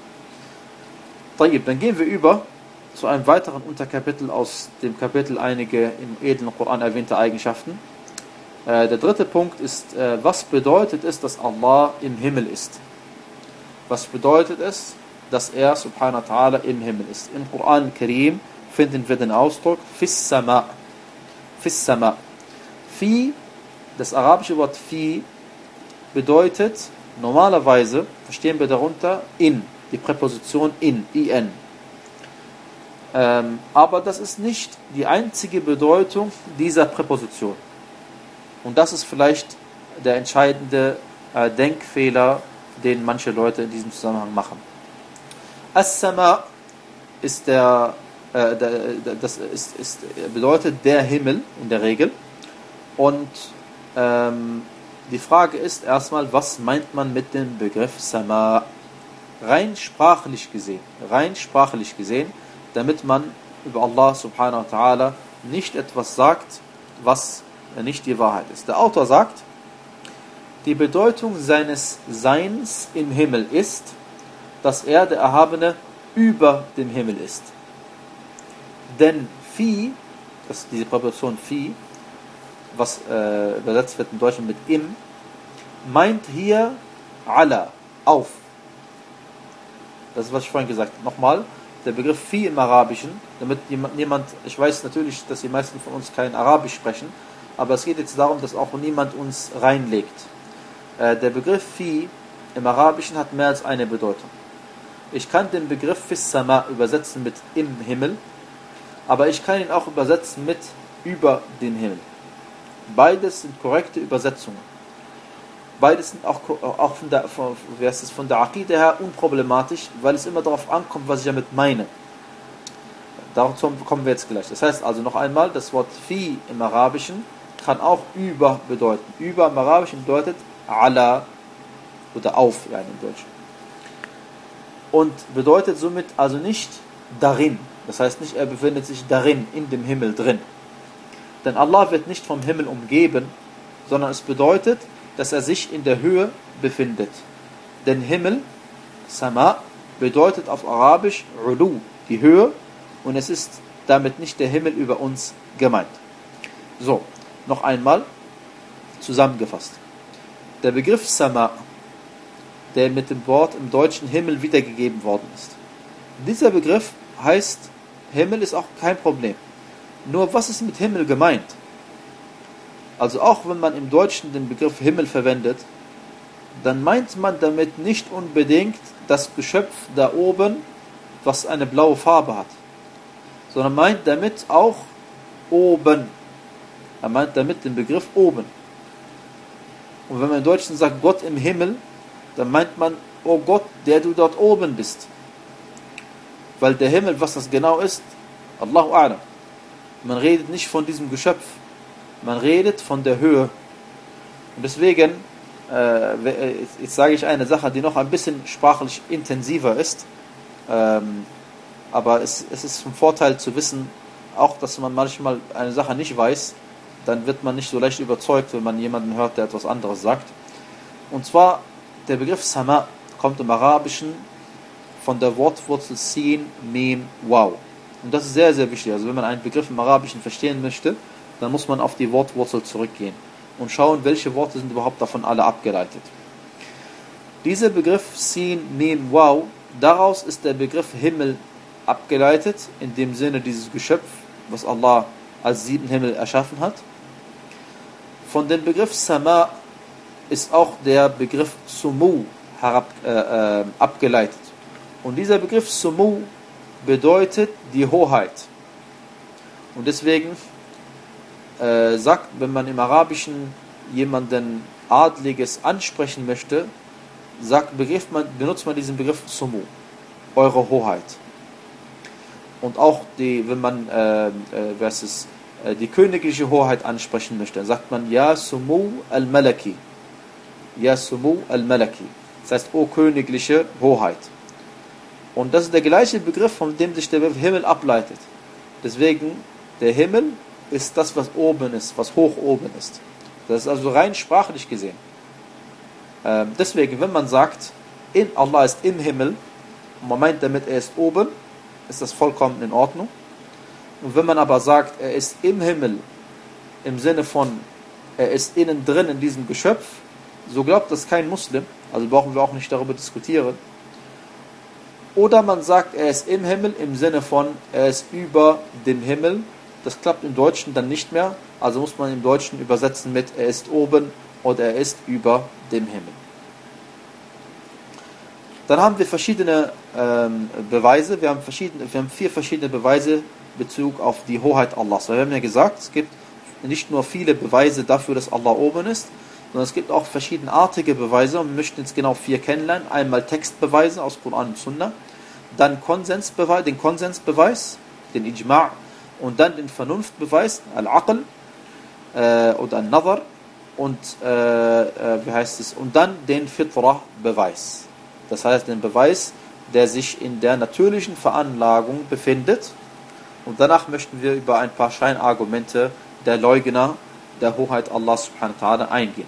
Dann gehen wir über zu einem weiteren Unterkapitel aus dem Kapitel einige im edlen Koran erwähnte Eigenschaften. Äh, der dritte Punkt ist, äh, was bedeutet es, dass Allah im Himmel ist? Was bedeutet es, dass er subhanahu wa ta'ala im Himmel ist? Im Koran Karim finden wir den Ausdruck Fis Sama. Fis Sama. Fi, das arabische Wort Fi, bedeutet normalerweise, verstehen wir darunter, in. Die Präposition in, in. Ähm, aber das ist nicht die einzige Bedeutung dieser Präposition. Und das ist vielleicht der entscheidende äh, Denkfehler den manche Leute in diesem Zusammenhang machen. As-Sama ist der, äh, der das ist, ist, bedeutet der Himmel in der Regel. Und ähm, die Frage ist erstmal, was meint man mit dem Begriff Sama? Rein sprachlich gesehen, rein sprachlich gesehen, damit man über Allah subhanahu wa ta'ala nicht etwas sagt, was nicht die Wahrheit ist. Der Autor sagt, die Bedeutung seines Seins im Himmel ist, dass er, der Erhabene, über dem Himmel ist. Denn Fi, das ist diese Präposition Fi, was äh, übersetzt wird im Deutschen mit im, meint hier ala, auf. Das ist, was ich vorhin gesagt habe. Nochmal, der Begriff Fi im Arabischen, damit jemand, ich weiß natürlich, dass die meisten von uns kein Arabisch sprechen, aber es geht jetzt darum, dass auch niemand uns reinlegt. Äh, der Begriff Fi im Arabischen hat mehr als eine Bedeutung. Ich kann den Begriff Fis Sama übersetzen mit im Himmel, aber ich kann ihn auch übersetzen mit über den Himmel. Beides sind korrekte Übersetzungen. Beides sind auch, auch von der, von, wie heißt es, von der Aqide her unproblematisch, weil es immer darauf ankommt, was ich damit meine. Dazu kommen wir jetzt gleich. Das heißt also noch einmal, das Wort Fi im Arabischen kann auch über bedeuten. Über im Arabischen bedeutet ala oder auf, ja, im Deutschen. Und bedeutet somit also nicht darin. Das heißt nicht, er befindet sich darin, in dem Himmel drin. Denn Allah wird nicht vom Himmel umgeben, sondern es bedeutet, dass er sich in der Höhe befindet. Denn Himmel, Sama, bedeutet auf Arabisch Ulu, die Höhe, und es ist damit nicht der Himmel über uns gemeint. So, noch einmal zusammengefasst. Der Begriff Sama, der mit dem Wort im Deutschen Himmel wiedergegeben worden ist. Dieser Begriff heißt, Himmel ist auch kein Problem. Nur was ist mit Himmel gemeint? Also auch wenn man im Deutschen den Begriff Himmel verwendet, dann meint man damit nicht unbedingt das Geschöpf da oben, was eine blaue Farbe hat, sondern meint damit auch oben. Er meint damit den Begriff oben. Und wenn man im Deutschen sagt Gott im Himmel, dann meint man, oh Gott, der du dort oben bist. Weil der Himmel, was das genau ist, Allahu A'lam. Man redet nicht von diesem Geschöpf, man redet von der Höhe. Und deswegen, äh, jetzt sage ich eine Sache, die noch ein bisschen sprachlich intensiver ist, ähm, aber es, es ist vom Vorteil zu wissen, auch dass man manchmal eine Sache nicht weiß, dann wird man nicht so leicht überzeugt, wenn man jemanden hört, der etwas anderes sagt. Und zwar, der Begriff Sama kommt im Arabischen von der Wortwurzel Sin, Mim, Waw. Und das ist sehr, sehr wichtig. Also wenn man einen Begriff im Arabischen verstehen möchte, dann muss man auf die Wortwurzel zurückgehen und schauen, welche Worte sind überhaupt davon alle abgeleitet. Dieser Begriff Sin, Mim, Waw, daraus ist der Begriff Himmel abgeleitet, in dem Sinne dieses Geschöpf, was Allah als sieben Himmel erschaffen hat. Von dem Begriff Sama ist auch der Begriff Sumu herab, äh, äh, abgeleitet. Und dieser Begriff Sumu bedeutet die Hoheit. Und deswegen äh, sagt, wenn man im Arabischen jemanden Adliges ansprechen möchte, sagt, begriff man, benutzt man diesen Begriff Sumu, eure Hoheit. Und auch die, wenn man äh, äh, was ist, äh, die königliche Hoheit ansprechen möchte, sagt man Ya Sumu al-Malaki. Ya Sumu al-Malaki. Das heißt, o königliche Hoheit. Und das ist der gleiche Begriff, von dem sich der Himmel ableitet. Deswegen, der Himmel ist das, was oben ist, was hoch oben ist. Das ist also rein sprachlich gesehen. Ähm, deswegen, wenn man sagt, in Allah ist im Himmel, und man meint damit, er ist oben, ist das vollkommen in Ordnung. Und wenn man aber sagt, er ist im Himmel, im Sinne von, er ist innen drin in diesem Geschöpf, so glaubt das kein Muslim, also brauchen wir auch nicht darüber diskutieren. Oder man sagt, er ist im Himmel, im Sinne von, er ist über dem Himmel. Das klappt im Deutschen dann nicht mehr, also muss man im Deutschen übersetzen mit, er ist oben oder er ist über dem Himmel. Dann haben wir verschiedene ähm, Beweise, wir haben, verschiedene, wir haben vier verschiedene Beweise in Bezug auf die Hoheit Allahs. Wir haben ja gesagt, es gibt nicht nur viele Beweise dafür, dass Allah oben ist, sondern es gibt auch verschiedenartige Beweise und wir möchten jetzt genau vier kennenlernen. Einmal Textbeweise aus Koran und Sunna, dann Konsensbeweis, den Konsensbeweis, den Ijma' und dann den Vernunftbeweis, Al-Aql äh, oder Al-Nazar und äh, äh, wie heißt es, und dann den Fitrah-Beweis. Das heißt den Beweis, der sich in der natürlichen Veranlagung befindet. Und danach möchten wir über ein paar Scheinargumente der Leugner der Hoheit Allah subhanahu wa ta'ala eingehen.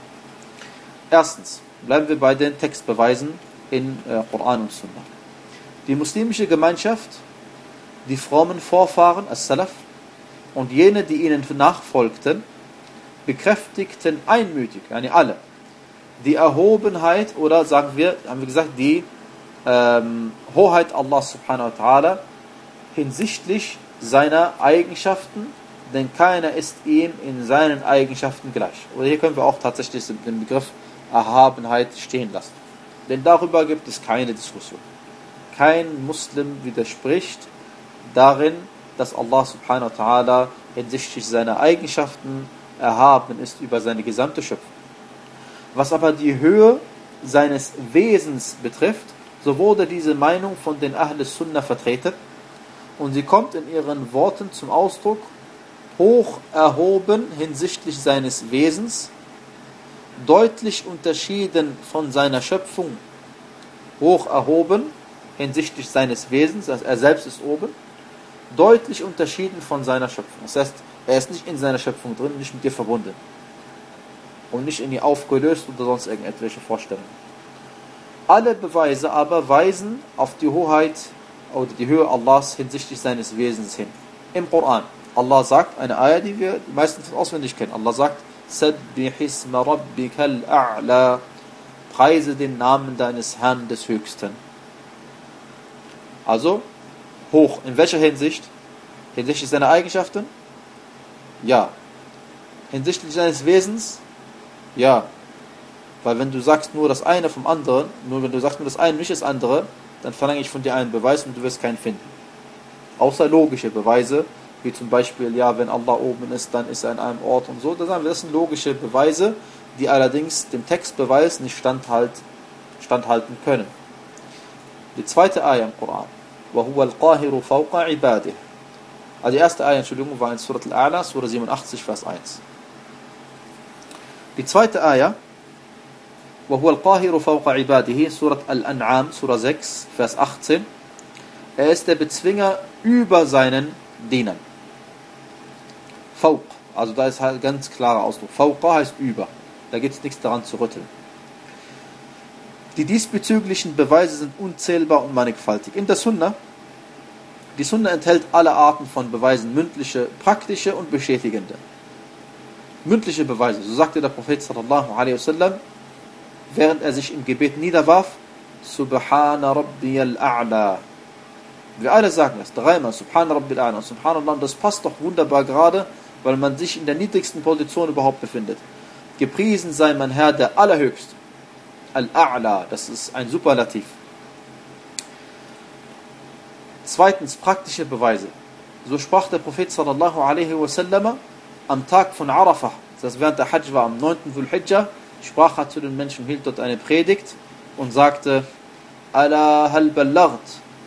Erstens bleiben wir bei den Textbeweisen in äh, Koran und Sunna. Die muslimische Gemeinschaft, die frommen Vorfahren, As-Salaf, und jene, die ihnen nachfolgten, bekräftigten einmütig, yani alle, die Erhobenheit oder sagen wir, haben wir gesagt, die ähm, Hoheit Allah subhanahu wa ta'ala hinsichtlich seiner Eigenschaften, denn keiner ist ihm in seinen Eigenschaften gleich. Oder hier können wir auch tatsächlich den Begriff Erhabenheit stehen lassen. Denn darüber gibt es keine Diskussion. Kein Muslim widerspricht darin, dass Allah subhanahu wa ta'ala hinsichtlich seiner Eigenschaften erhaben ist über seine gesamte Schöpfung. Was aber die Höhe seines Wesens betrifft, so wurde diese Meinung von den Ahl Sunnah vertreten und sie kommt in ihren Worten zum Ausdruck: hoch erhoben hinsichtlich seines Wesens, deutlich unterschieden von seiner Schöpfung, hoch erhoben hinsichtlich seines Wesens, also er selbst ist oben, deutlich unterschieden von seiner Schöpfung. Das heißt, er ist nicht in seiner Schöpfung drin, nicht mit ihr verbunden und nicht in ihr aufgelöst oder sonst irgendwelche Vorstellungen. Alle Beweise aber weisen auf die Hoheit oder die Höhe Allahs hinsichtlich seines Wesens hin. Im Koran, Allah sagt, eine Ayah, die wir meistens auswendig kennen, Allah sagt, Sabbih isma rabbikal a'la, preise den Namen deines Herrn des Höchsten. Also, hoch. In welcher Hinsicht? Hinsichtlich seiner Eigenschaften? Ja. Hinsichtlich seines Wesens? Ja. Weil wenn du sagst nur das eine vom anderen, nur wenn du sagst nur das eine, nicht das andere, dann verlange ich von dir einen Beweis und du wirst keinen finden. Außer logische Beweise, wie zum Beispiel, ja, wenn Allah oben ist, dann ist er in einem Ort und so. Das sind logische Beweise, die allerdings dem Textbeweis nicht standhalt, standhalten können. Die zweite Ayah im Koran. وَهُوَ الْقَاهِرُ فَوْقَ عِبَادِهِ. Also die erste Ayah, Entschuldigung, war in Surat Al-A'la, Surah siebenundachtzig, Vers eins. Die zweite Ayah, وَهُوَ الْقَاهِرُ فَوْقَ عِبَادِهِ, Surat Al-An'am, Surah sechs, Vers achtzehn. Er ist der Bezwinger über seinen Dienern. Fauq, also da ist halt ganz klarer Ausdruck. Fauqa heißt über. Da gibt es nichts daran zu rütteln. Die diesbezüglichen Beweise sind unzählbar und mannigfaltig. In der Sunna, die Sunna enthält alle Arten von Beweisen, mündliche, praktische und bestätigende. Mündliche Beweise, so sagte der Prophet sallallahu alaihi wasallam, während er sich im Gebet niederwarf, Subhana Rabbiyal A'la. Wir alle sagen das, dreimal, Subhana Rabbil A'la, Subhanallah, und das passt doch wunderbar gerade, weil man sich in der niedrigsten Position überhaupt befindet. Gepriesen sei mein Herr, der Allerhöchste. Al-A'la, das ist ein Superlativ. Zweitens, praktische Beweise. So sprach der Prophet sallallahu alaihi wasallam am Tag von Arafah, das während der Hajj war, am neunten Dhul-Hijjah, sprach er zu den Menschen, hielt dort eine Predigt und sagte, Ala hal ballagt,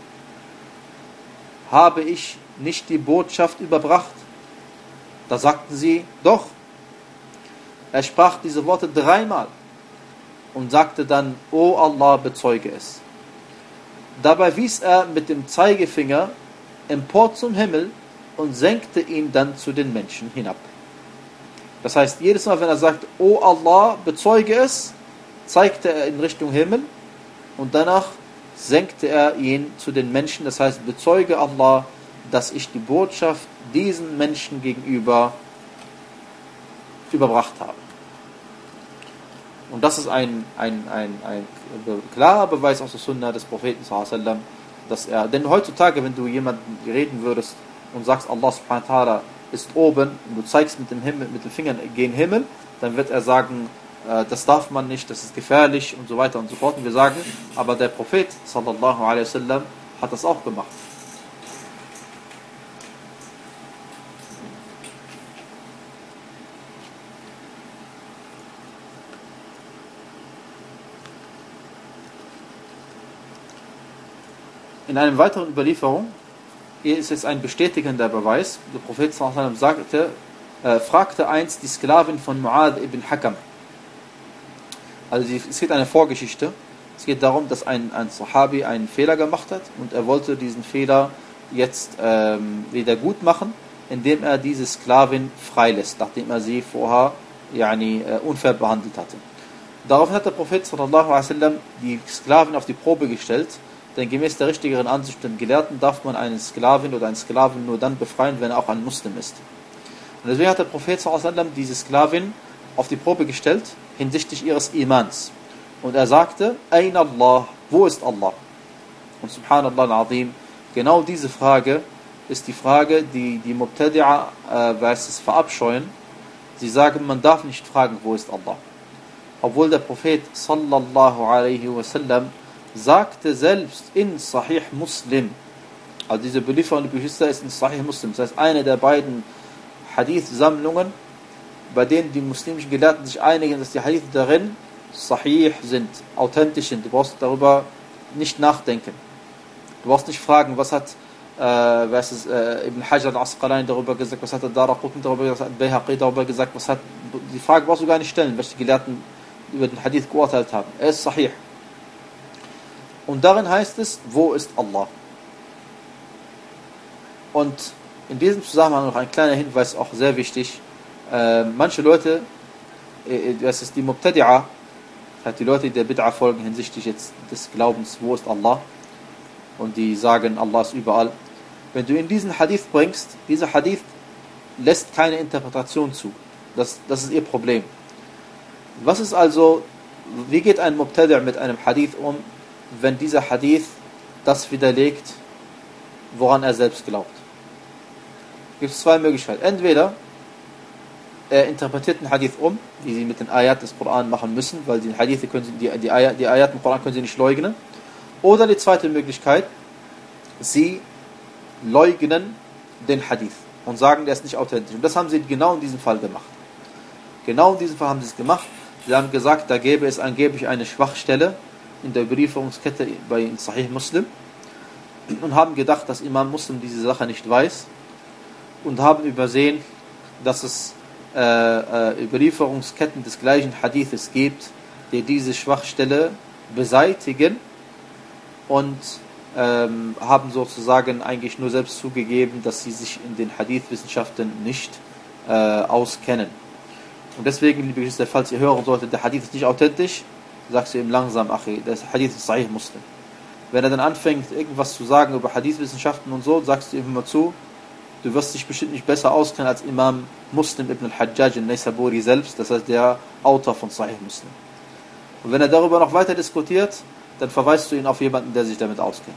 habe ich nicht die Botschaft überbracht? Da sagten sie, doch. Er sprach diese Worte dreimal und sagte dann, O Allah, bezeuge es. Dabei wies er mit dem Zeigefinger empor zum Himmel und senkte ihn dann zu den Menschen hinab. Das heißt, jedes Mal, wenn er sagt, O Allah, bezeuge es, zeigte er in Richtung Himmel und danach senkte er ihn zu den Menschen. Das heißt, bezeuge Allah, dass ich die Botschaft diesen Menschen gegenüber überbracht habe. Und das ist ein, ein, ein, ein klarer Beweis aus der Sunna des Propheten sallallahu alaihi wasallam, dass er, denn heutzutage, wenn du jemanden reden würdest und sagst, Allah subhanahu wa ta'ala ist oben und du zeigst mit dem Himmel, mit den Fingern gen Himmel, dann wird er sagen, äh, das darf man nicht, das ist gefährlich und so weiter und so fort. Und wir sagen, aber der Prophet sallallahu alaihi wasallam hat das auch gemacht. in einer weiteren Überlieferung, hier ist es ein bestätigender Beweis, der Prophet sallallahu alaihi wasallam sagte, äh, fragte einst die Sklavin von Mu'adh ibn Hakam. Also es geht eine Vorgeschichte. Es geht darum, dass ein, ein Sahabi einen Fehler gemacht hat und er wollte diesen Fehler jetzt ähm, wieder gut machen, indem er diese Sklavin freilässt, nachdem er sie vorher yani, äh, unfair behandelt hatte. Daraufhin hat der Prophet sallallahu alaihi wasallam die Sklavin auf die Probe gestellt, denn gemäß der richtigeren Ansicht der Gelehrten darf man eine Sklavin oder einen Sklaven nur dann befreien, wenn er auch ein Muslim ist. Und deswegen hat der Prophet sallallahu alaihi wasallam diese Sklavin auf die Probe gestellt hinsichtlich ihres Imans. Und er sagte, Ain Allah, wo ist Allah? Und subhanallah al-azim, genau diese Frage ist die Frage, die die Mubtadi'a äh, es verabscheuen. Sie sagen, man darf nicht fragen, wo ist Allah? Obwohl der Prophet sallallahu alaihi wasallam sagte selbst in Sahih Muslim, also diese Belieferung der Geschwister ist in Sahih Muslim, das heißt eine der beiden Hadith-Sammlungen, bei denen die muslimischen Gelehrten sich einigen, dass die Hadith darin sahih sind, authentisch sind. Du brauchst darüber nicht nachdenken. Du brauchst nicht fragen, was hat äh, was ist, äh, Ibn Hajar al-Asqalani darüber gesagt, was hat der Daraqutni darüber gesagt, was hat Bayhaqi darüber gesagt, was hat, die Frage brauchst du gar nicht stellen, was die Gelehrten über den Hadith geurteilt haben. Er ist sahih. Und darin heißt es, wo ist Allah? Und in diesem Zusammenhang noch ein kleiner Hinweis, auch sehr wichtig. Äh, manche Leute, äh, das ist die Mubtadi'a, die Leute, die der Bid'a folgen hinsichtlich jetzt des Glaubens, wo ist Allah? Und die sagen, Allah ist überall. Wenn du in diesen Hadith bringst, dieser Hadith lässt keine Interpretation zu. Das, das ist ihr Problem. Was ist also, wie geht ein Mubtadi' mit einem Hadith um, wenn dieser Hadith das widerlegt, woran er selbst glaubt? Gibt es zwei Möglichkeiten. Entweder er interpretiert den Hadith um, wie sie mit den Ayat des Koran machen müssen, weil die Hadithe können sie, die, die, Ayat, die Ayat im Koran können sie nicht leugnen. Oder die zweite Möglichkeit, sie leugnen den Hadith und sagen, der ist nicht authentisch. Und das haben sie genau in diesem Fall gemacht. Genau in diesem Fall haben sie es gemacht. Sie haben gesagt, da gäbe es angeblich eine Schwachstelle in der Überlieferungskette bei Sahih Muslim und haben gedacht, dass Imam Muslim diese Sache nicht weiß und haben übersehen, dass es äh, äh, Überlieferungsketten des gleichen Hadithes gibt, die diese Schwachstelle beseitigen und ähm, haben sozusagen eigentlich nur selbst zugegeben, dass sie sich in den Hadith-Wissenschaften nicht äh, auskennen. Und deswegen, liebe Geschwister, falls ihr hören solltet, der Hadith ist nicht authentisch, sagst du ihm langsam, Achi, der Hadith ist Sahih Muslim. Wenn er dann anfängt, irgendwas zu sagen über Hadith-Wissenschaften und so, sagst du ihm immer zu, du wirst dich bestimmt nicht besser auskennen als Imam Muslim ibn al-Hajjaj al-Naysaburi selbst, das heißt der Autor von Sahih Muslim. Und wenn er darüber noch weiter diskutiert, dann verweist du ihn auf jemanden, der sich damit auskennt.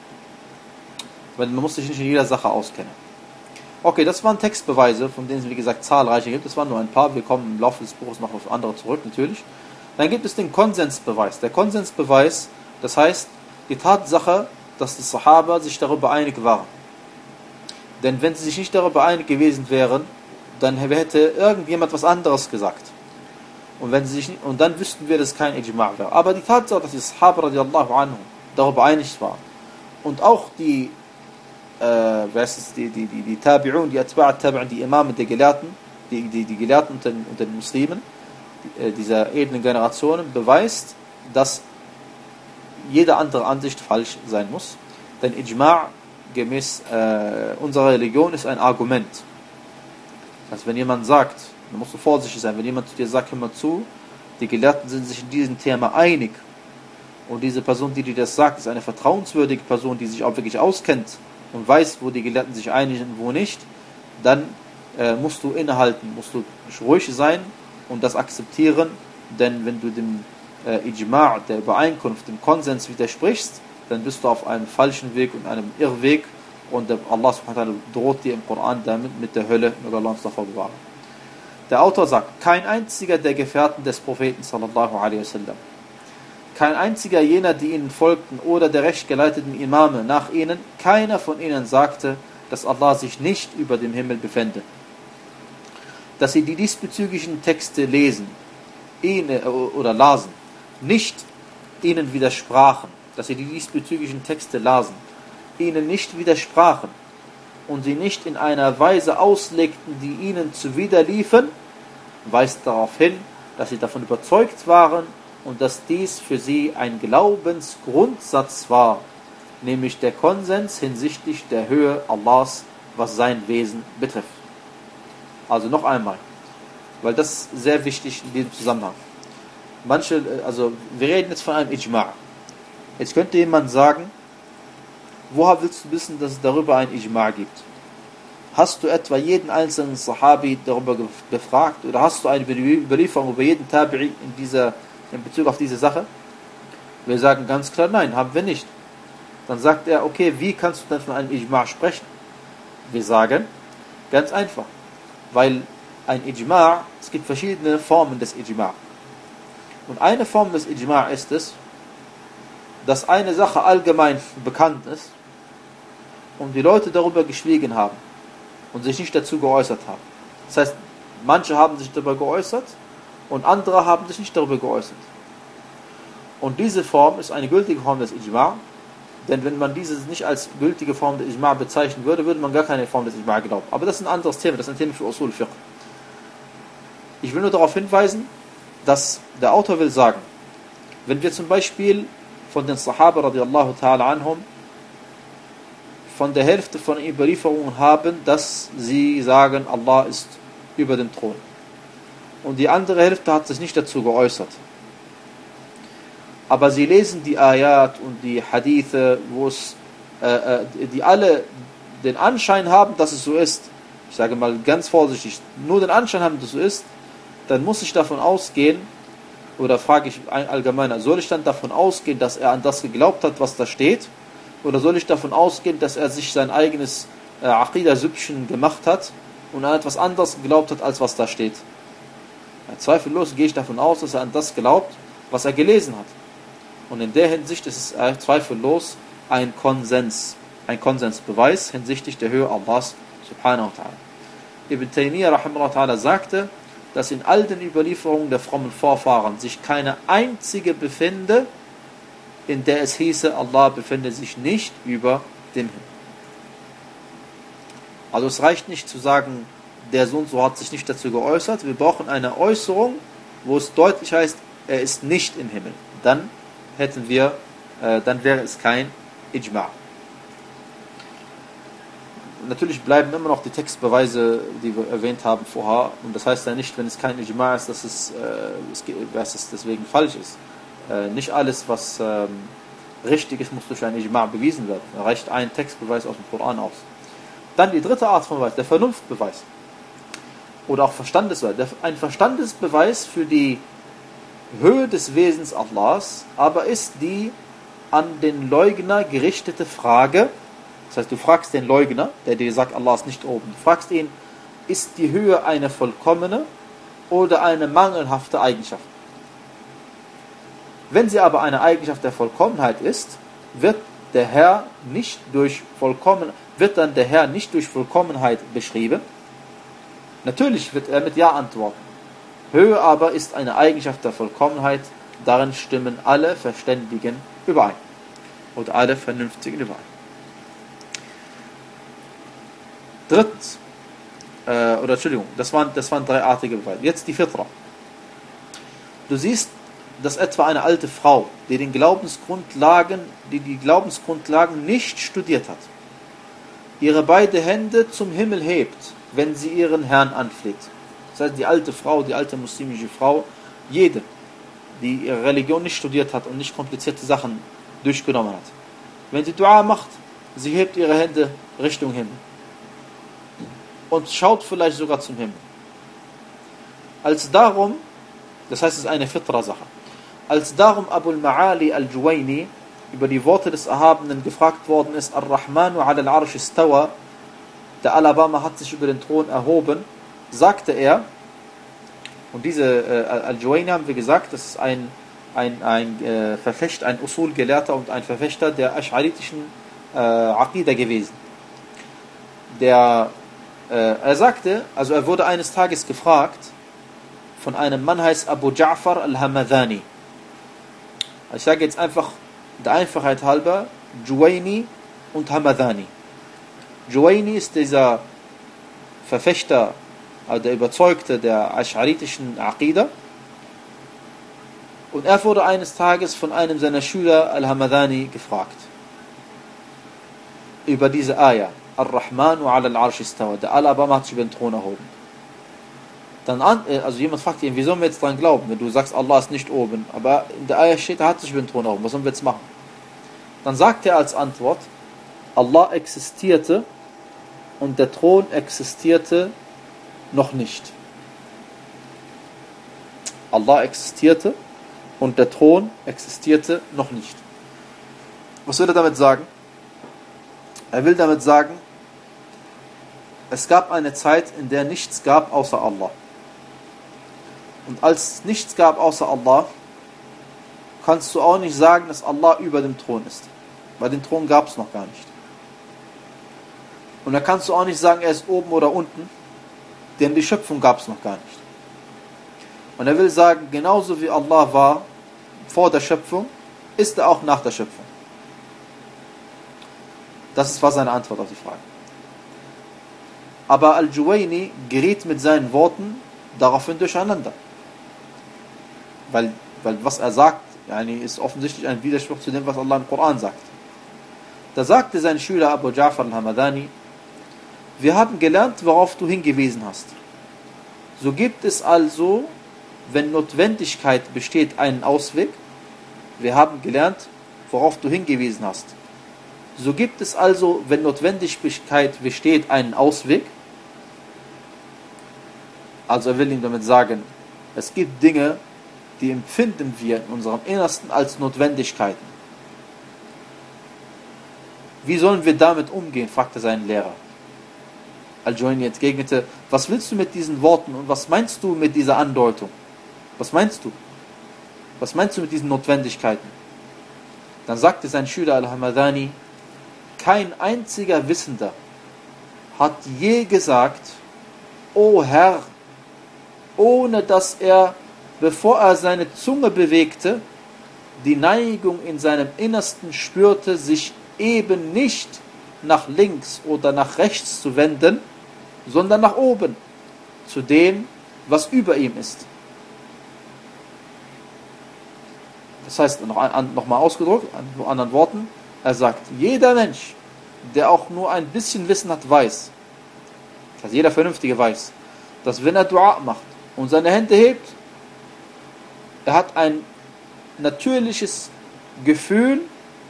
Weil man muss sich nicht in jeder Sache auskennen. Okay, das waren Textbeweise, von denen es wie gesagt zahlreiche gibt. Das waren nur ein paar, wir kommen im Laufe des Buches noch auf andere zurück, natürlich. Dann gibt es den Konsensbeweis. Der Konsensbeweis, das heißt die Tatsache, dass die Sahaba sich darüber einig waren. Denn wenn sie sich nicht darüber einig gewesen wären, dann hätte irgendjemand was anderes gesagt. Und, wenn sie sich nicht, und dann wüssten wir, dass es kein Ijma' wäre. Aber die Tatsache, dass die Sahaba radiallahu anhu darüber einig waren und auch die äh, wer ist es, die, die, die, die Tabi'un, die Atba' Tabi'un, die Imame der Gelehrten, die, die, die Gelehrten unter, unter den Muslimen, die, äh, dieser edlen Generationen, beweist, dass jede andere Ansicht falsch sein muss. Denn Ijma' gemäß äh, unserer Religion ist ein Argument. Also wenn jemand sagt, dann musst du vorsichtig sein, wenn jemand zu dir sagt, hör mal zu, die Gelehrten sind sich in diesem Thema einig und diese Person, die dir das sagt, ist eine vertrauenswürdige Person, die sich auch wirklich auskennt und weiß, wo die Gelehrten sich einigen und wo nicht, dann äh, musst du innehalten, musst du ruhig sein und das akzeptieren, denn wenn du dem äh, Ijma', der Übereinkunft, dem Konsens widersprichst, dann bist du auf einem falschen Weg und einem Irrweg und Allah subhanahu wa ta'ala droht dir im Koran damit mit der Hölle, möge Allah uns davor bewahren. Der Autor sagt, kein einziger der Gefährten des Propheten sallallahu alaihi wasallam, kein einziger jener, die ihnen folgten oder der rechtgeleiteten Imame nach ihnen, keiner von ihnen sagte, dass Allah sich nicht über dem Himmel befände. Dass sie die diesbezüglichen Texte lesen ihnen, oder lasen, nicht ihnen widersprachen, dass sie die diesbezüglichen Texte lasen, ihnen nicht widersprachen und sie nicht in einer Weise auslegten, die ihnen zuwiderliefen, weist darauf hin, dass sie davon überzeugt waren und dass dies für sie ein Glaubensgrundsatz war, nämlich der Konsens hinsichtlich der Höhe Allahs, was sein Wesen betrifft. Also noch einmal, weil das ist sehr wichtig in diesem Zusammenhang. Manche, also wir reden jetzt von einem Ijma'. Jetzt könnte jemand sagen, woher willst du wissen, dass es darüber ein Ijma' gibt? Hast du etwa jeden einzelnen Sahabi darüber befragt oder hast du eine Überlieferung über jeden Tabi'i in dieser, in Bezug auf diese Sache? Wir sagen ganz klar, nein, haben wir nicht. Dann sagt er, okay, wie kannst du denn von einem Ijma' sprechen? Wir sagen, ganz einfach, weil ein Ijma', es gibt verschiedene Formen des Ijma'. Und eine Form des Ijma' ist es, dass eine Sache allgemein bekannt ist und die Leute darüber geschwiegen haben und sich nicht dazu geäußert haben. Das heißt, manche haben sich darüber geäußert und andere haben sich nicht darüber geäußert. Und diese Form ist eine gültige Form des Ijma', denn wenn man diese nicht als gültige Form des Ijma' bezeichnen würde, würde man gar keine Form des Ijma' glauben. Aber das ist ein anderes Thema, das ist ein Thema für Usul Fiqh. Ich will nur darauf hinweisen, dass der Autor will sagen, wenn wir zum Beispiel von den Sahaba radiallahu ta'ala anhum von der Hälfte von Überlieferungen haben, dass sie sagen, Allah ist über dem Thron. Und die andere Hälfte hat sich nicht dazu geäußert. Aber sie lesen die Ayat und die Hadithe, wo es, äh, die alle den Anschein haben, dass es so ist. Ich sage mal ganz vorsichtig, nur den Anschein haben, dass es so ist, dann muss ich davon ausgehen, oder frage ich allgemeiner, soll ich dann davon ausgehen, dass er an das geglaubt hat, was da steht? Oder soll ich davon ausgehen, dass er sich sein eigenes äh, Aqidah-Süppchen gemacht hat und an etwas anderes geglaubt hat, als was da steht? Ja, zweifellos gehe ich davon aus, dass er an das glaubt, was er gelesen hat. Und in der Hinsicht ist es äh, zweifellos ein Konsens, ein Konsensbeweis hinsichtlich der Höhe Allahs subhanahu wa ta'ala. Ibn Taymiyyah rahimahullah ta'ala sagte, dass in all den Überlieferungen der frommen Vorfahren sich keine einzige befinde, in der es hieße, Allah befinde sich nicht über dem Himmel. Also es reicht nicht zu sagen, der so und so hat sich nicht dazu geäußert. Wir brauchen eine Äußerung, wo es deutlich heißt, er ist nicht im Himmel. Dann hätten wir, äh, dann wäre es kein Ijma'. Natürlich bleiben immer noch die Textbeweise, die wir erwähnt haben vorher. Und das heißt ja nicht, wenn es kein Ijma' ist, dass es, äh, es, dass es deswegen falsch ist. Äh, nicht alles, was ähm, richtig ist, muss durch ein Ijma' bewiesen werden. Da reicht ein Textbeweis aus dem Koran aus. Dann die dritte Art von Beweis, der Vernunftbeweis. Oder auch Verstandesbeweis. Der, ein Verstandesbeweis für die Höhe des Wesens Allahs, aber ist die an den Leugner gerichtete Frage. Das heißt, du fragst den Leugner, der dir sagt, Allah ist nicht oben. Du fragst ihn, ist die Höhe eine vollkommene oder eine mangelhafte Eigenschaft? Wenn sie aber eine Eigenschaft der Vollkommenheit ist, wird der Herr nicht durch Vollkommen, wird dann der Herr nicht durch Vollkommenheit beschrieben. Natürlich wird er mit Ja antworten. Höhe aber ist eine Eigenschaft der Vollkommenheit, darin stimmen alle Verständigen überein. Oder alle Vernünftigen überein. Drittens, äh, oder Entschuldigung, das waren, das waren dreiartige Beweise. Jetzt die Fitra. Du siehst, dass etwa eine alte Frau, die den Glaubensgrundlagen, die die Glaubensgrundlagen nicht studiert hat, ihre beiden Hände zum Himmel hebt, wenn sie ihren Herrn anfleht. Das heißt, die alte Frau, die alte muslimische Frau, jede, die ihre Religion nicht studiert hat und nicht komplizierte Sachen durchgenommen hat, wenn sie Dua macht, sie hebt ihre Hände Richtung Himmel und schaut vielleicht sogar zum Himmel. Als darum, das heißt, es ist eine Fitra-Sache, als darum Abu al-Ma'ali al-Juwayni über die Worte des Erhabenen gefragt worden ist, Ar-Rahmanu ala al-Arsh istawa, der Alabama hat sich über den Thron erhoben, sagte er, und diese äh, Al-Juwayni haben wir gesagt, das ist ein, ein, ein äh, Verfechter, ein Usul-Gelehrter und ein Verfechter der asch'aritischen äh, Aqidah gewesen. Der, äh, er sagte, also er wurde eines Tages gefragt, von einem Mann heißt Abu Ja'far al-Hamadani. Ich sage jetzt einfach der Einfachheit halber, Juwayni und Hamadani. Juwayni ist dieser Verfechter, also der Überzeugte der asch'aritischen Aqidah. Und er wurde eines Tages von einem seiner Schüler, Al-Hamadani, gefragt. Über diese Ayah. Ar-Rahmanu ala al-Arsh istawa. Der Al-Abama hat sich über den Thron erhoben. Dann, also jemand fragt ihn, wie sollen wir jetzt dran glauben, wenn du sagst, Allah ist nicht oben. Aber in der Ayah steht, er hat sich über den Thron erhoben. Was sollen wir jetzt machen? Dann sagt er als Antwort, Allah existierte und der Thron existierte noch nicht. Allah existierte und der Thron existierte noch nicht. Was will er damit sagen? Er will damit sagen, es gab eine Zeit, in der nichts gab außer Allah. Und als es nichts gab außer Allah, kannst du auch nicht sagen, dass Allah über dem Thron ist. Weil den Thron gab es noch gar nicht. Und da kannst du auch nicht sagen, er ist oben oder unten, denn die Schöpfung gab es noch gar nicht. Und er will sagen, genauso wie Allah war vor der Schöpfung, ist er auch nach der Schöpfung. Das war seine Antwort auf die Frage. Aber Al-Juwayni geriet mit seinen Worten daraufhin durcheinander. Weil, weil was er sagt, yani, ist offensichtlich ein Widerspruch zu dem, was Allah im Koran sagt. Da sagte sein Schüler Abu Ja'far al-Hamadani, wir haben gelernt, worauf du hingewiesen hast. So gibt es also, wenn Notwendigkeit besteht, einen Ausweg. Wir haben gelernt, worauf du hingewiesen hast. So gibt es also, wenn Notwendigkeit besteht, einen Ausweg. Also er will ihm damit sagen, es gibt Dinge, die empfinden wir in unserem Innersten als Notwendigkeiten. Wie sollen wir damit umgehen, fragte sein Lehrer. Al-Juwayni entgegnete, was willst du mit diesen Worten und was meinst du mit dieser Andeutung? Was meinst du? Was meinst du mit diesen Notwendigkeiten? Dann sagte sein Schüler Al-Hamadani, kein einziger Wissender hat je gesagt, O Herr, ohne dass er, bevor er seine Zunge bewegte, die Neigung in seinem Innersten spürte, sich eben nicht nach links oder nach rechts zu wenden, sondern nach oben, zu dem, was über ihm ist. Das heißt, noch mal ausgedrückt, in anderen Worten, er sagt, jeder Mensch, der auch nur ein bisschen Wissen hat, weiß, das heißt, jeder Vernünftige weiß, dass wenn er Dua macht und seine Hände hebt, er hat ein natürliches Gefühl,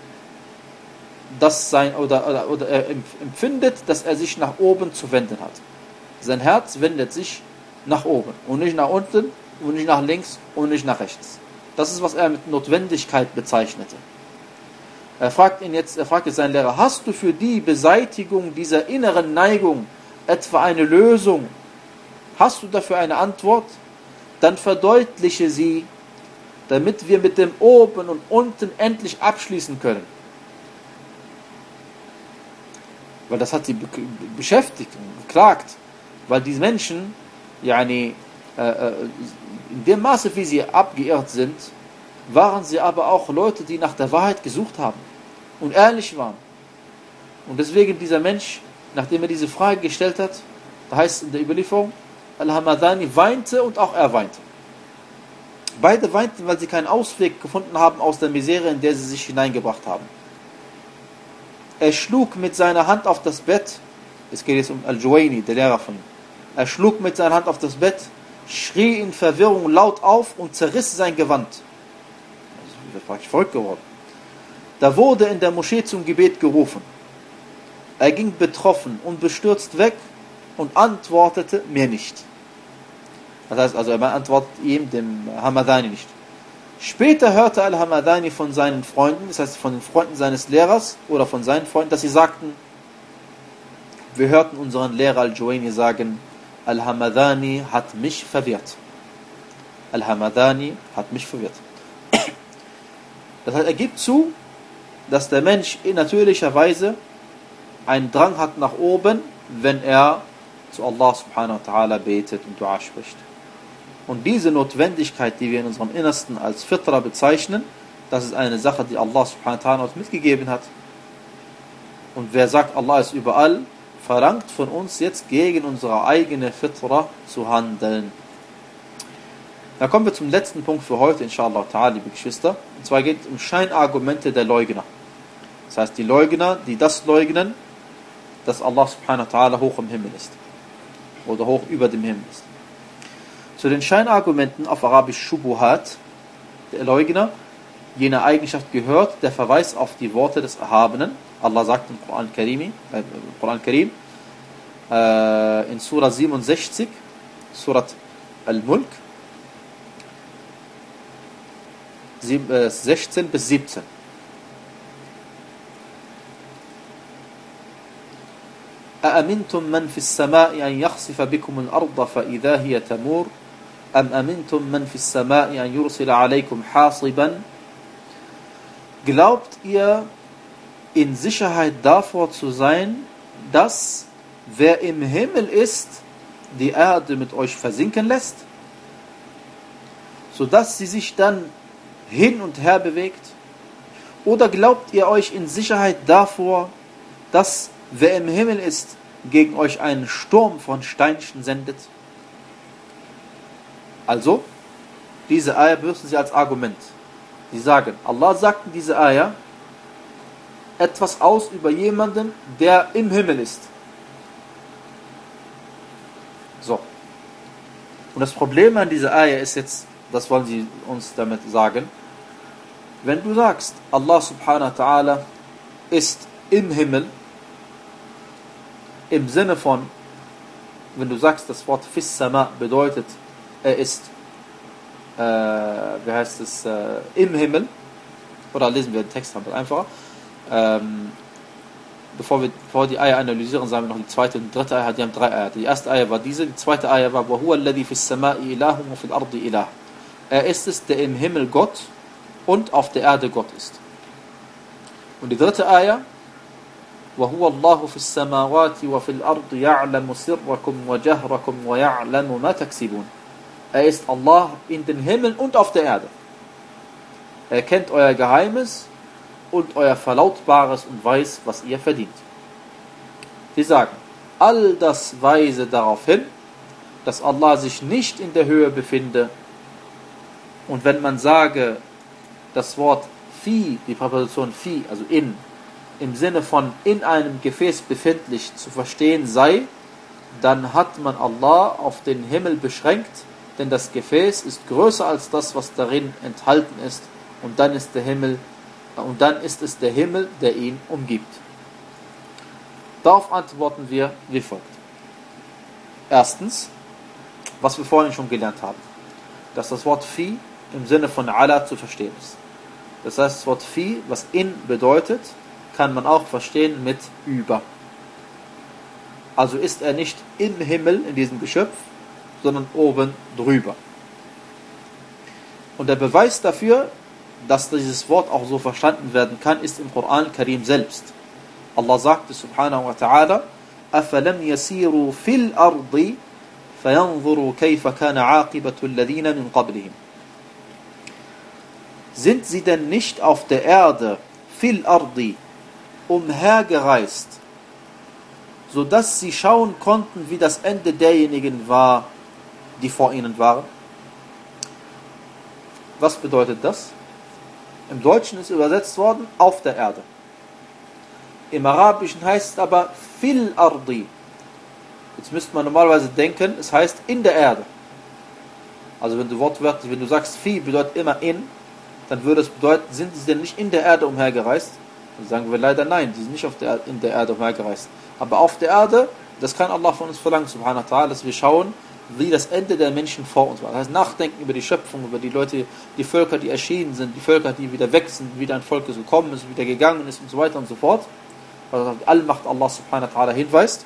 dass sein, oder, oder, oder er empfindet, dass er sich nach oben zu wenden hat. Sein Herz wendet sich nach oben und nicht nach unten und nicht nach links und nicht nach rechts. Das ist, was er mit Notwendigkeit bezeichnete. Er fragt ihn jetzt, er fragt jetzt seinen Lehrer, hast du für die Beseitigung dieser inneren Neigung etwa eine Lösung? Hast du dafür eine Antwort? Dann verdeutliche sie, damit wir mit dem Oben und Unten endlich abschließen können. Weil das hat sie beschäftigt und beklagt. Weil die Menschen, yani, äh, in dem Maße, wie sie abgeirrt sind, waren sie aber auch Leute, die nach der Wahrheit gesucht haben und ehrlich waren. Und deswegen dieser Mensch, nachdem er diese Frage gestellt hat, da heißt in der Überlieferung, Al-Hamadani weinte und auch er weinte. Beide weinten, weil sie keinen Ausweg gefunden haben aus der Misere, in der sie sich hineingebracht haben. Er schlug mit seiner Hand auf das Bett, es geht jetzt um Al-Juwayni, der Lehrer von ihm, er schlug mit seiner Hand auf das Bett, schrie in Verwirrung laut auf und zerriss sein Gewand. Das ist praktisch verrückt geworden. Da wurde in der Moschee zum Gebet gerufen. Er ging betroffen und bestürzt weg und antwortete mir nicht. Das heißt also, er antwortet ihm, dem Hamadani, nicht. Später hörte Al-Hamadani von seinen Freunden, das heißt von den Freunden seines Lehrers oder von seinen Freunden, dass sie sagten, wir hörten unseren Lehrer Al-Juwayni sagen, Al-Hamadani hat mich verwirrt. Al-Hamadani hat mich verwirrt. Das heißt, er gibt zu, dass der Mensch in natürlicher Weise einen Drang hat nach oben, wenn er zu Allah subhanahu wa ta'ala betet und Dua spricht. Und diese Notwendigkeit, die wir in unserem Innersten als Fitra bezeichnen, das ist eine Sache, die Allah subhanahu wa ta'ala uns mitgegeben hat. Und wer sagt, Allah ist überall, verlangt von uns jetzt gegen unsere eigene Fitra zu handeln. Dann kommen wir zum letzten Punkt für heute, inshallah ta'ala, liebe Geschwister. Und zwar geht es um Scheinargumente der Leugner. Das heißt, die Leugner, die das leugnen, dass Allah subhanahu wa ta'ala hoch im Himmel ist. Oder hoch über dem Himmel ist. Zu den Scheinargumenten auf Arabisch Shubuhat, der Leugner, jene Eigenschaft gehört, der Verweis auf die Worte des Erhabenen. Allah sagt im Koran Karim, äh, Koran Karim äh, in Surah siebenundsechzig, Surat Al-Mulk, sechzehn bis siebzehn. أأمنتم من في السماء أن يخسف بكم الأرض فإذا هي تمور أم أمنتم من في السماء أن يرسل عليكم حاصبا. Glaubt ihr, in Sicherheit davor zu sein, dass wer im Himmel ist, die Erde mit euch versinken lässt, sodass sie sich dann hin und her bewegt? Oder glaubt ihr euch in Sicherheit davor, dass wer im Himmel ist, gegen euch einen Sturm von Steinchen sendet? Also, diese Eier benutzen sie als Argument. Sie sagen, Allah sagt in dieser Eier etwas aus über jemanden, der im Himmel ist. So. Und das Problem an dieser Eier ist jetzt, das wollen sie uns damit sagen, wenn du sagst, Allah subhanahu wa ta'ala ist im Himmel, im Sinne von, wenn du sagst, das Wort Fis Sama bedeutet, er ist, äh, wie heißt es, äh, im Himmel, oder lesen wir den Text einfacher, ähm, bevor wir bevor die Eier analysieren, sagen wir noch die zweite und die dritte Eier, die haben drei Eier. Die erste Eier war diese, die zweite Eier war, وَهُوَ الَّذِي فِي السَّمَاءِ إِلَهٌ وَفِي الْأَرْضِ إِلَهٌ. Er ist es, der im Himmel Gott und auf der Erde Gott ist. Und die dritte Eier, وهو الله في السماوات وفي الأرض يعلم سركم وجهركم ويعلم ما تكسبون. Er ist Allah in den Himmel und auf der Erde. Er kennt euer Geheimes und euer Verlautbares und weiß, was ihr verdient. Sie sagen, all das weise darauf hin, dass Allah sich nicht in der Höhe befinde. Und wenn man sage, das Wort fi, die Präposition fi, also in, im Sinne von in einem Gefäß befindlich zu verstehen sei, dann hat man Allah auf den Himmel beschränkt, denn das Gefäß ist größer als das, was darin enthalten ist, und dann ist der Himmel, und dann ist es der Himmel, der ihn umgibt. Darauf antworten wir wie folgt. Erstens, was wir vorhin schon gelernt haben, dass das Wort fi im Sinne von ala zu verstehen ist. Das heißt, das Wort fi, was in bedeutet, kann man auch verstehen mit über. Also ist er nicht im Himmel, in diesem Geschöpf, sondern oben drüber. Und der Beweis dafür, dass dieses Wort auch so verstanden werden kann, ist im Koran Karim selbst. Allah sagte subhanahu wa ta'ala, أَفَلَمْ يَسِيرُوا فِي الْأَرْضِ فَيَنْظُرُوا كَيْفَ كَانَ عَاقِبَةُ الَّذِينَ مِنْ قَبْلِهِمْ. Sind sie denn nicht auf der Erde, fil ardi, umhergereist, sodass sie schauen konnten, wie das Ende derjenigen war, die vor ihnen waren? Was bedeutet das? Im Deutschen ist übersetzt worden, auf der Erde. Im Arabischen heißt es aber fil ardi. Jetzt müsste man normalerweise denken, es heißt in der Erde. Also wenn du wortwörtlich, wenn du sagst fi bedeutet immer in, dann würde es bedeuten, sind sie denn nicht in der Erde umhergereist? Dann sagen wir leider nein, die sind nicht auf der, in der Erde umhergereist. Aber auf der Erde, das kann Allah von uns verlangen, subhanahu wa ta'ala, dass wir schauen, wie das Ende der Menschen vor uns war. Das heißt, nachdenken über die Schöpfung, über die Leute, die Völker, die erschienen sind, die Völker, die wieder weg sind, wieder ein Volk gekommen ist, wieder gegangen ist und so weiter und so fort. Also die Allmacht Allah subhanahu wa ta'ala hinweist.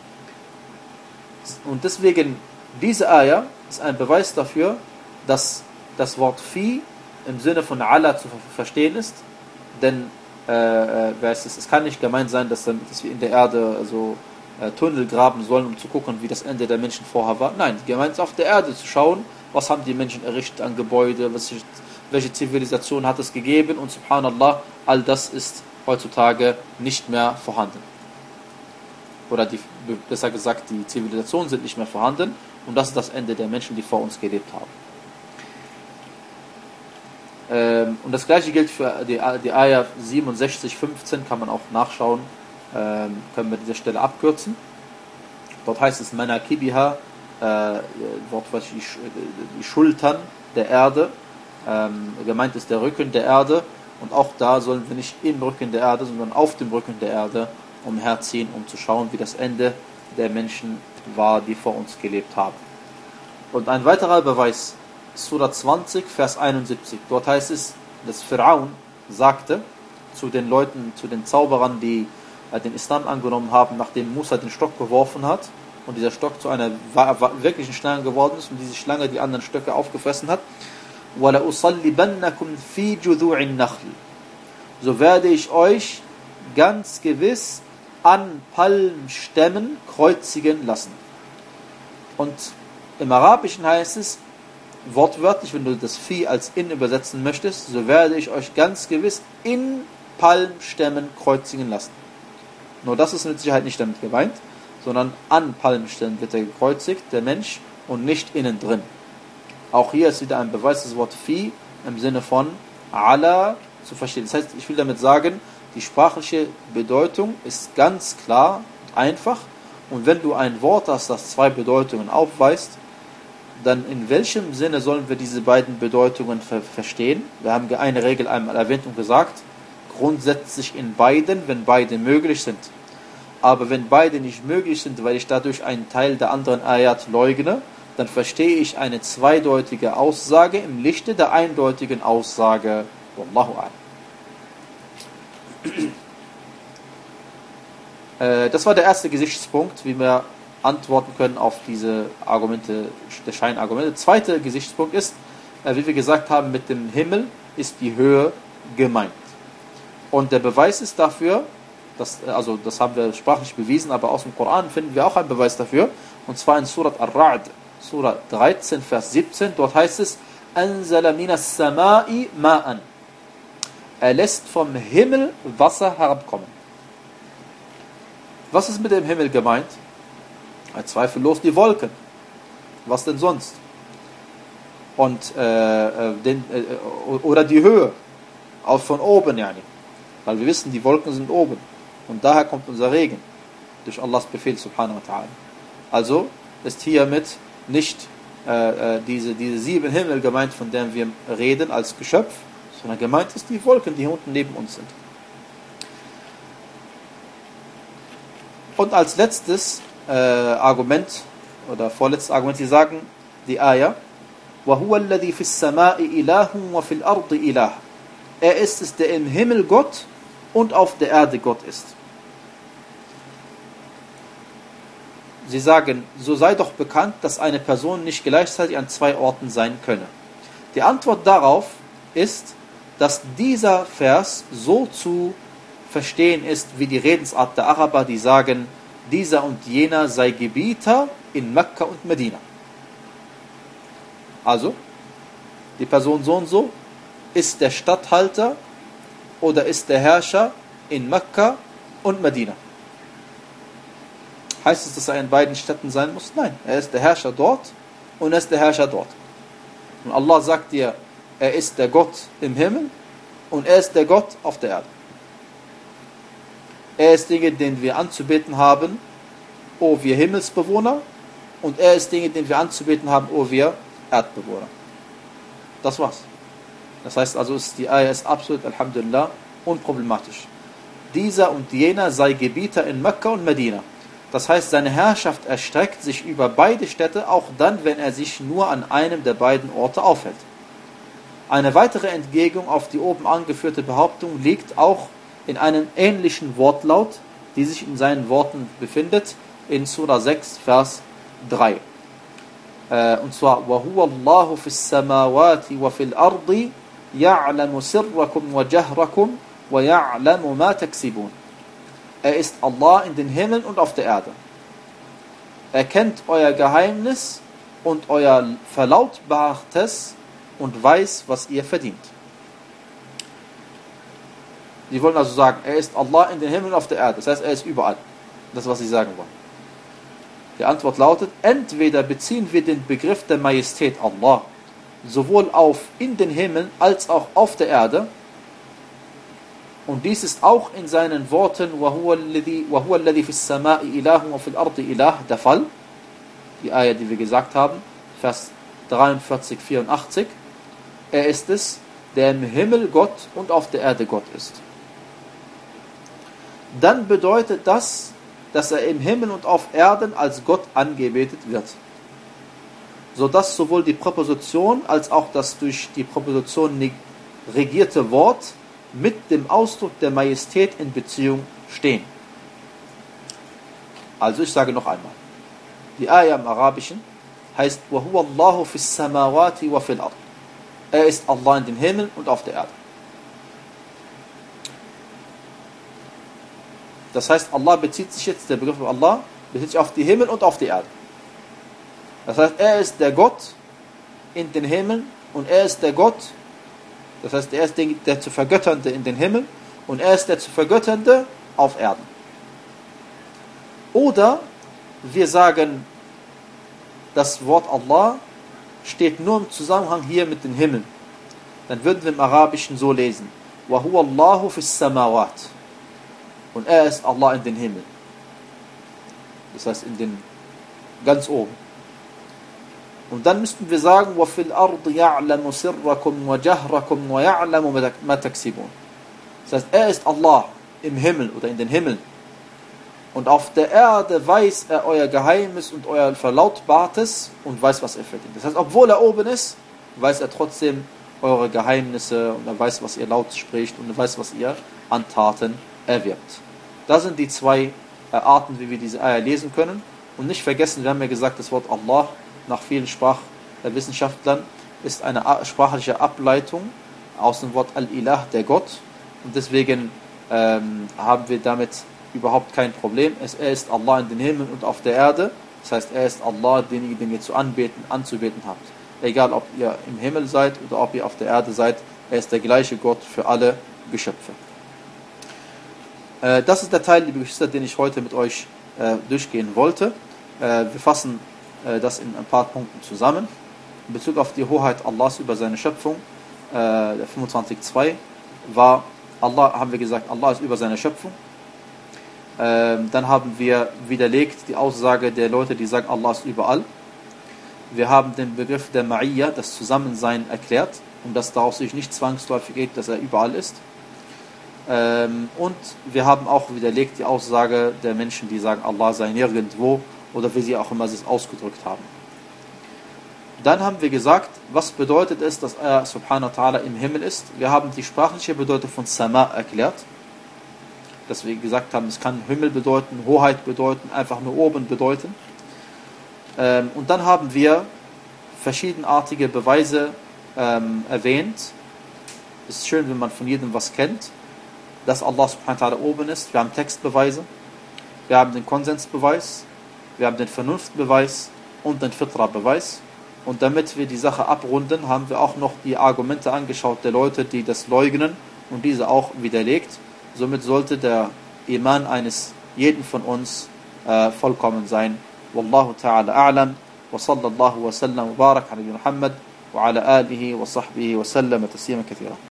Und deswegen, diese Ayah ist ein Beweis dafür, dass das Wort fi im Sinne von Allah zu verstehen ist, denn äh, äh, es, es kann nicht gemeint sein, dass, dann, dass wir in der Erde also, äh, Tunnel graben sollen, um zu gucken, wie das Ende der Menschen vorher war. Nein, gemeint ist auf der Erde zu schauen, was haben die Menschen errichtet an Gebäude, was, welche Zivilisation hat es gegeben, und subhanallah, all das ist heutzutage nicht mehr vorhanden. Oder die, besser gesagt, die Zivilisationen sind nicht mehr vorhanden und das ist das Ende der Menschen, die vor uns gelebt haben. Ähm, und das gleiche gilt für die, die Ayah siebenundsechzig, fünfzehn, kann man auch nachschauen, ähm, können wir an dieser Stelle abkürzen. Dort heißt es Manakibiha, äh, wortwörtlich die, die Schultern der Erde, ähm, gemeint ist der Rücken der Erde und auch da sollen wir nicht im Rücken der Erde, sondern auf dem Rücken der Erde umherziehen, um zu schauen, wie das Ende der Menschen war, die vor uns gelebt haben. Und ein weiterer Beweis, Surah zwanzig, Vers einundsiebzig. Dort heißt es, dass Pharaon sagte zu den Leuten, zu den Zauberern, die äh, den Islam angenommen haben, nachdem Musa den Stock geworfen hat und dieser Stock zu einer wirklichen Schlange geworden ist und diese Schlange die anderen Stöcke aufgefressen hat, وَلَا أُصَلِّبَنَّكُمْ فِي جُذُوعِ النَّخْلِ, so werde ich euch ganz gewiss an Palmstämmen kreuzigen lassen. Und im Arabischen heißt es, wortwörtlich, wenn du das Vieh als in übersetzen möchtest, so werde ich euch ganz gewiss in Palmstämmen kreuzigen lassen. Nur das ist mit Sicherheit nicht damit gemeint, sondern an Palmstämmen wird er gekreuzigt, der Mensch, und nicht innen drin. Auch hier ist wieder ein Beweis, das Wort Vieh im Sinne von ala zu verstehen. Das heißt, ich will damit sagen, die sprachliche Bedeutung ist ganz klar und einfach. Und wenn du ein Wort hast, das zwei Bedeutungen aufweist, dann in welchem Sinne sollen wir diese beiden Bedeutungen ver- verstehen? Wir haben eine Regel einmal erwähnt und gesagt, grundsätzlich in beiden, wenn beide möglich sind. Aber wenn beide nicht möglich sind, weil ich dadurch einen Teil der anderen Ayat leugne, dann verstehe ich eine zweideutige Aussage im Lichte der eindeutigen Aussage. Wallahu a'lam. Das war der erste Gesichtspunkt, wie wir antworten können auf diese Argumente, der Scheinargumente. Der zweite Gesichtspunkt ist, wie wir gesagt haben, mit dem Himmel ist die Höhe gemeint. Und der Beweis ist dafür, dass, also das haben wir sprachlich bewiesen, aber aus dem Koran finden wir auch einen Beweis dafür, und zwar in Surat Ar-Ra'd, Surah dreizehn, Vers siebzehn, dort heißt es, أَنزَلَ مِنَ السَّمَاءِ مَاءً, er lässt vom Himmel Wasser herabkommen. Was ist mit dem Himmel gemeint? Zweifellos die Wolken. Was denn sonst? Und äh, den, äh, oder die Höhe, auch von oben, yani. Weil wir wissen, die Wolken sind oben und daher kommt unser Regen durch Allahs Befehl subhanahu wa ta'ala. Also ist hiermit nicht äh, diese, diese sieben Himmel gemeint, von denen wir reden als Geschöpf, sondern gemeint ist die Wolken, die unten neben uns sind. Und als letztes äh, Argument oder vorletztes Argument, sie sagen die Ayah, وَهُوَ الَّذِي فِي السَّمَاءِ إِلَهٌ وَفِي الْأَرْضِ إِلَهٌ, er ist es, der im Himmel Gott und auf der Erde Gott ist. Sie sagen, so sei doch bekannt, dass eine Person nicht gleichzeitig an zwei Orten sein könne. Die Antwort darauf ist, dass dieser Vers so zu verstehen ist, wie die Redensart der Araber, die sagen, dieser und jener sei Gebieter in Mekka und Medina. Also, die Person so und so ist der Statthalter oder ist der Herrscher in Mekka und Medina. Heißt es, dass er in beiden Städten sein muss? Nein, er ist der Herrscher dort und er ist der Herrscher dort. Und Allah sagt dir, er ist der Gott im Himmel und er ist der Gott auf der Erde. Er ist Dinge, den wir anzubeten haben, o wir Himmelsbewohner, und er ist Dinge, den wir anzubeten haben, o wir Erdbewohner. Das war's. Das heißt also, die Ayah ist absolut, Alhamdulillah, unproblematisch. Dieser und jener sei Gebieter in Mekka und Medina. Das heißt, seine Herrschaft erstreckt sich über beide Städte, auch dann, wenn er sich nur an einem der beiden Orte aufhält. Eine weitere Entgegnung auf die oben angeführte Behauptung liegt auch in einem ähnlichen Wortlaut, die sich in seinen Worten befindet, in Surah sechs, Vers drei. Und zwar, وَهُوَ اللَّهُ فِي السَّمَاوَاتِ وَفِي الْأَرْضِ يَعْلَمُ سِرَّكُمْ وَجَهْرَكُمْ وَيَعْلَمُ مَا تَكْسِبُونَ. Er ist Allah in den Himmeln und auf der Erde. Er kennt euer Geheimnis und euer Verlautbartes und weiß, was ihr verdient. Sie wollen also sagen, er ist Allah in den Himmel und auf der Erde. Das heißt, er ist überall. Das ist, was sie sagen wollen. Die Antwort lautet, entweder beziehen wir den Begriff der Majestät Allah sowohl auf in den Himmel als auch auf der Erde. Und dies ist auch in seinen Worten وَهُوَ الَّذِي فِي السَّمَاءِ إِلَهٌ وَفِي الْأَرْضِ إِلَهٌ der Fall. Die Ayah, die wir gesagt haben, Vers dreiundvierzig, vierundachtzig. Er ist es, der im Himmel Gott und auf der Erde Gott ist. Dann bedeutet das, dass er im Himmel und auf Erden als Gott angebetet wird. Sodass sowohl die Präposition als auch das durch die Präposition regierte Wort mit dem Ausdruck der Majestät in Beziehung stehen. Also ich sage noch einmal. Die Ayah im Arabischen heißt وَهُوَ اللَّهُ فِي السَّمَاوَاتِ وَفِي الْأَرْضِ. Er ist Allah in den Himmel und auf der Erde. Das heißt, Allah bezieht sich jetzt, der Begriff Allah, bezieht sich auf die Himmel und auf die Erde. Das heißt, er ist der Gott in den Himmel und er ist der Gott, das heißt, er ist der zu Vergötternde in den Himmel und er ist der zu Vergötternde auf Erden. Oder wir sagen, das Wort Allah steht nur im Zusammenhang hier mit dem Himmel. Dann würden wir im Arabischen so lesen. وَهُوَ اللَّهُ فِي السَّمَاوَاتِ. Und er ist Allah in den Himmel. Das heißt, in den ganz oben. Und dann müssten wir sagen, وَفِي الْأَرْضِ يَعْلَمُ سِرَّكُمْ وَجَهْرَكُمْ وَيَعْلَمُ مَا تَكْسِبُونَ. Das heißt, er ist Allah im Himmel oder in den Himmeln. Und auf der Erde weiß er euer Geheimnis und euer Verlautbartes und weiß, was er verdient. Das heißt, obwohl er oben ist, weiß er trotzdem eure Geheimnisse und er weiß, was ihr laut spricht und er weiß, was ihr an Taten erwirbt. Das sind die zwei Arten, wie wir diese Ayah lesen können. Und nicht vergessen, wir haben ja gesagt, das Wort Allah nach vielen Sprachwissenschaftlern ist eine sprachliche Ableitung aus dem Wort Al-Ilah, der Gott. Und deswegen ähm, haben wir damit überhaupt kein Problem. Es, er ist Allah in den Himmel und auf der Erde. Das heißt, er ist Allah, denjenigen, den ihr zu anbeten, anzubeten habt. Egal, ob ihr im Himmel seid oder ob ihr auf der Erde seid, er ist der gleiche Gott für alle Geschöpfe. Äh, das ist der Teil, liebe Geschwister, den ich heute mit euch äh, durchgehen wollte. Äh, wir fassen äh, das in ein paar Punkten zusammen. In Bezug auf die Hoheit Allahs über seine Schöpfung, äh, der fünfundzwanzig Punkt zwei, war Allah, haben wir gesagt, Allah ist über seine Schöpfung. Ähm, dann haben wir widerlegt die Aussage der Leute, die sagen, Allah ist überall. Wir haben den Begriff der Ma'iyya, das Zusammensein, erklärt und dass daraus sich nicht zwangsläufig geht, dass er überall ist. Ähm, und wir haben auch widerlegt die Aussage der Menschen, die sagen, Allah sei nirgendwo oder wie sie auch immer es ausgedrückt haben. Dann haben wir gesagt, was bedeutet es, dass er subhanahu wa ta'ala im Himmel ist. Wir haben die sprachliche Bedeutung von Sama erklärt. Dass wir gesagt haben, es kann Himmel bedeuten, Hoheit bedeuten, einfach nur oben bedeuten. Ähm, und dann haben wir verschiedenartige Beweise ähm, erwähnt. Es ist schön, wenn man von jedem was kennt, dass Allah subhanahu wa ta'ala oben ist. Wir haben Textbeweise, wir haben den Konsensbeweis, wir haben den Vernunftbeweis und den Fitra-Beweis. Und damit wir die Sache abrunden, haben wir auch noch die Argumente angeschaut der Leute, die das leugnen und diese auch widerlegt. Somit sollte der Iman eines jeden von uns äh, vollkommen sein. Wallahu ta'ala a'lam. Wa sallallahu wa sallam wa barak ala Muhammad wa ala alihi wa sahbihi wa sallam taslima kathira.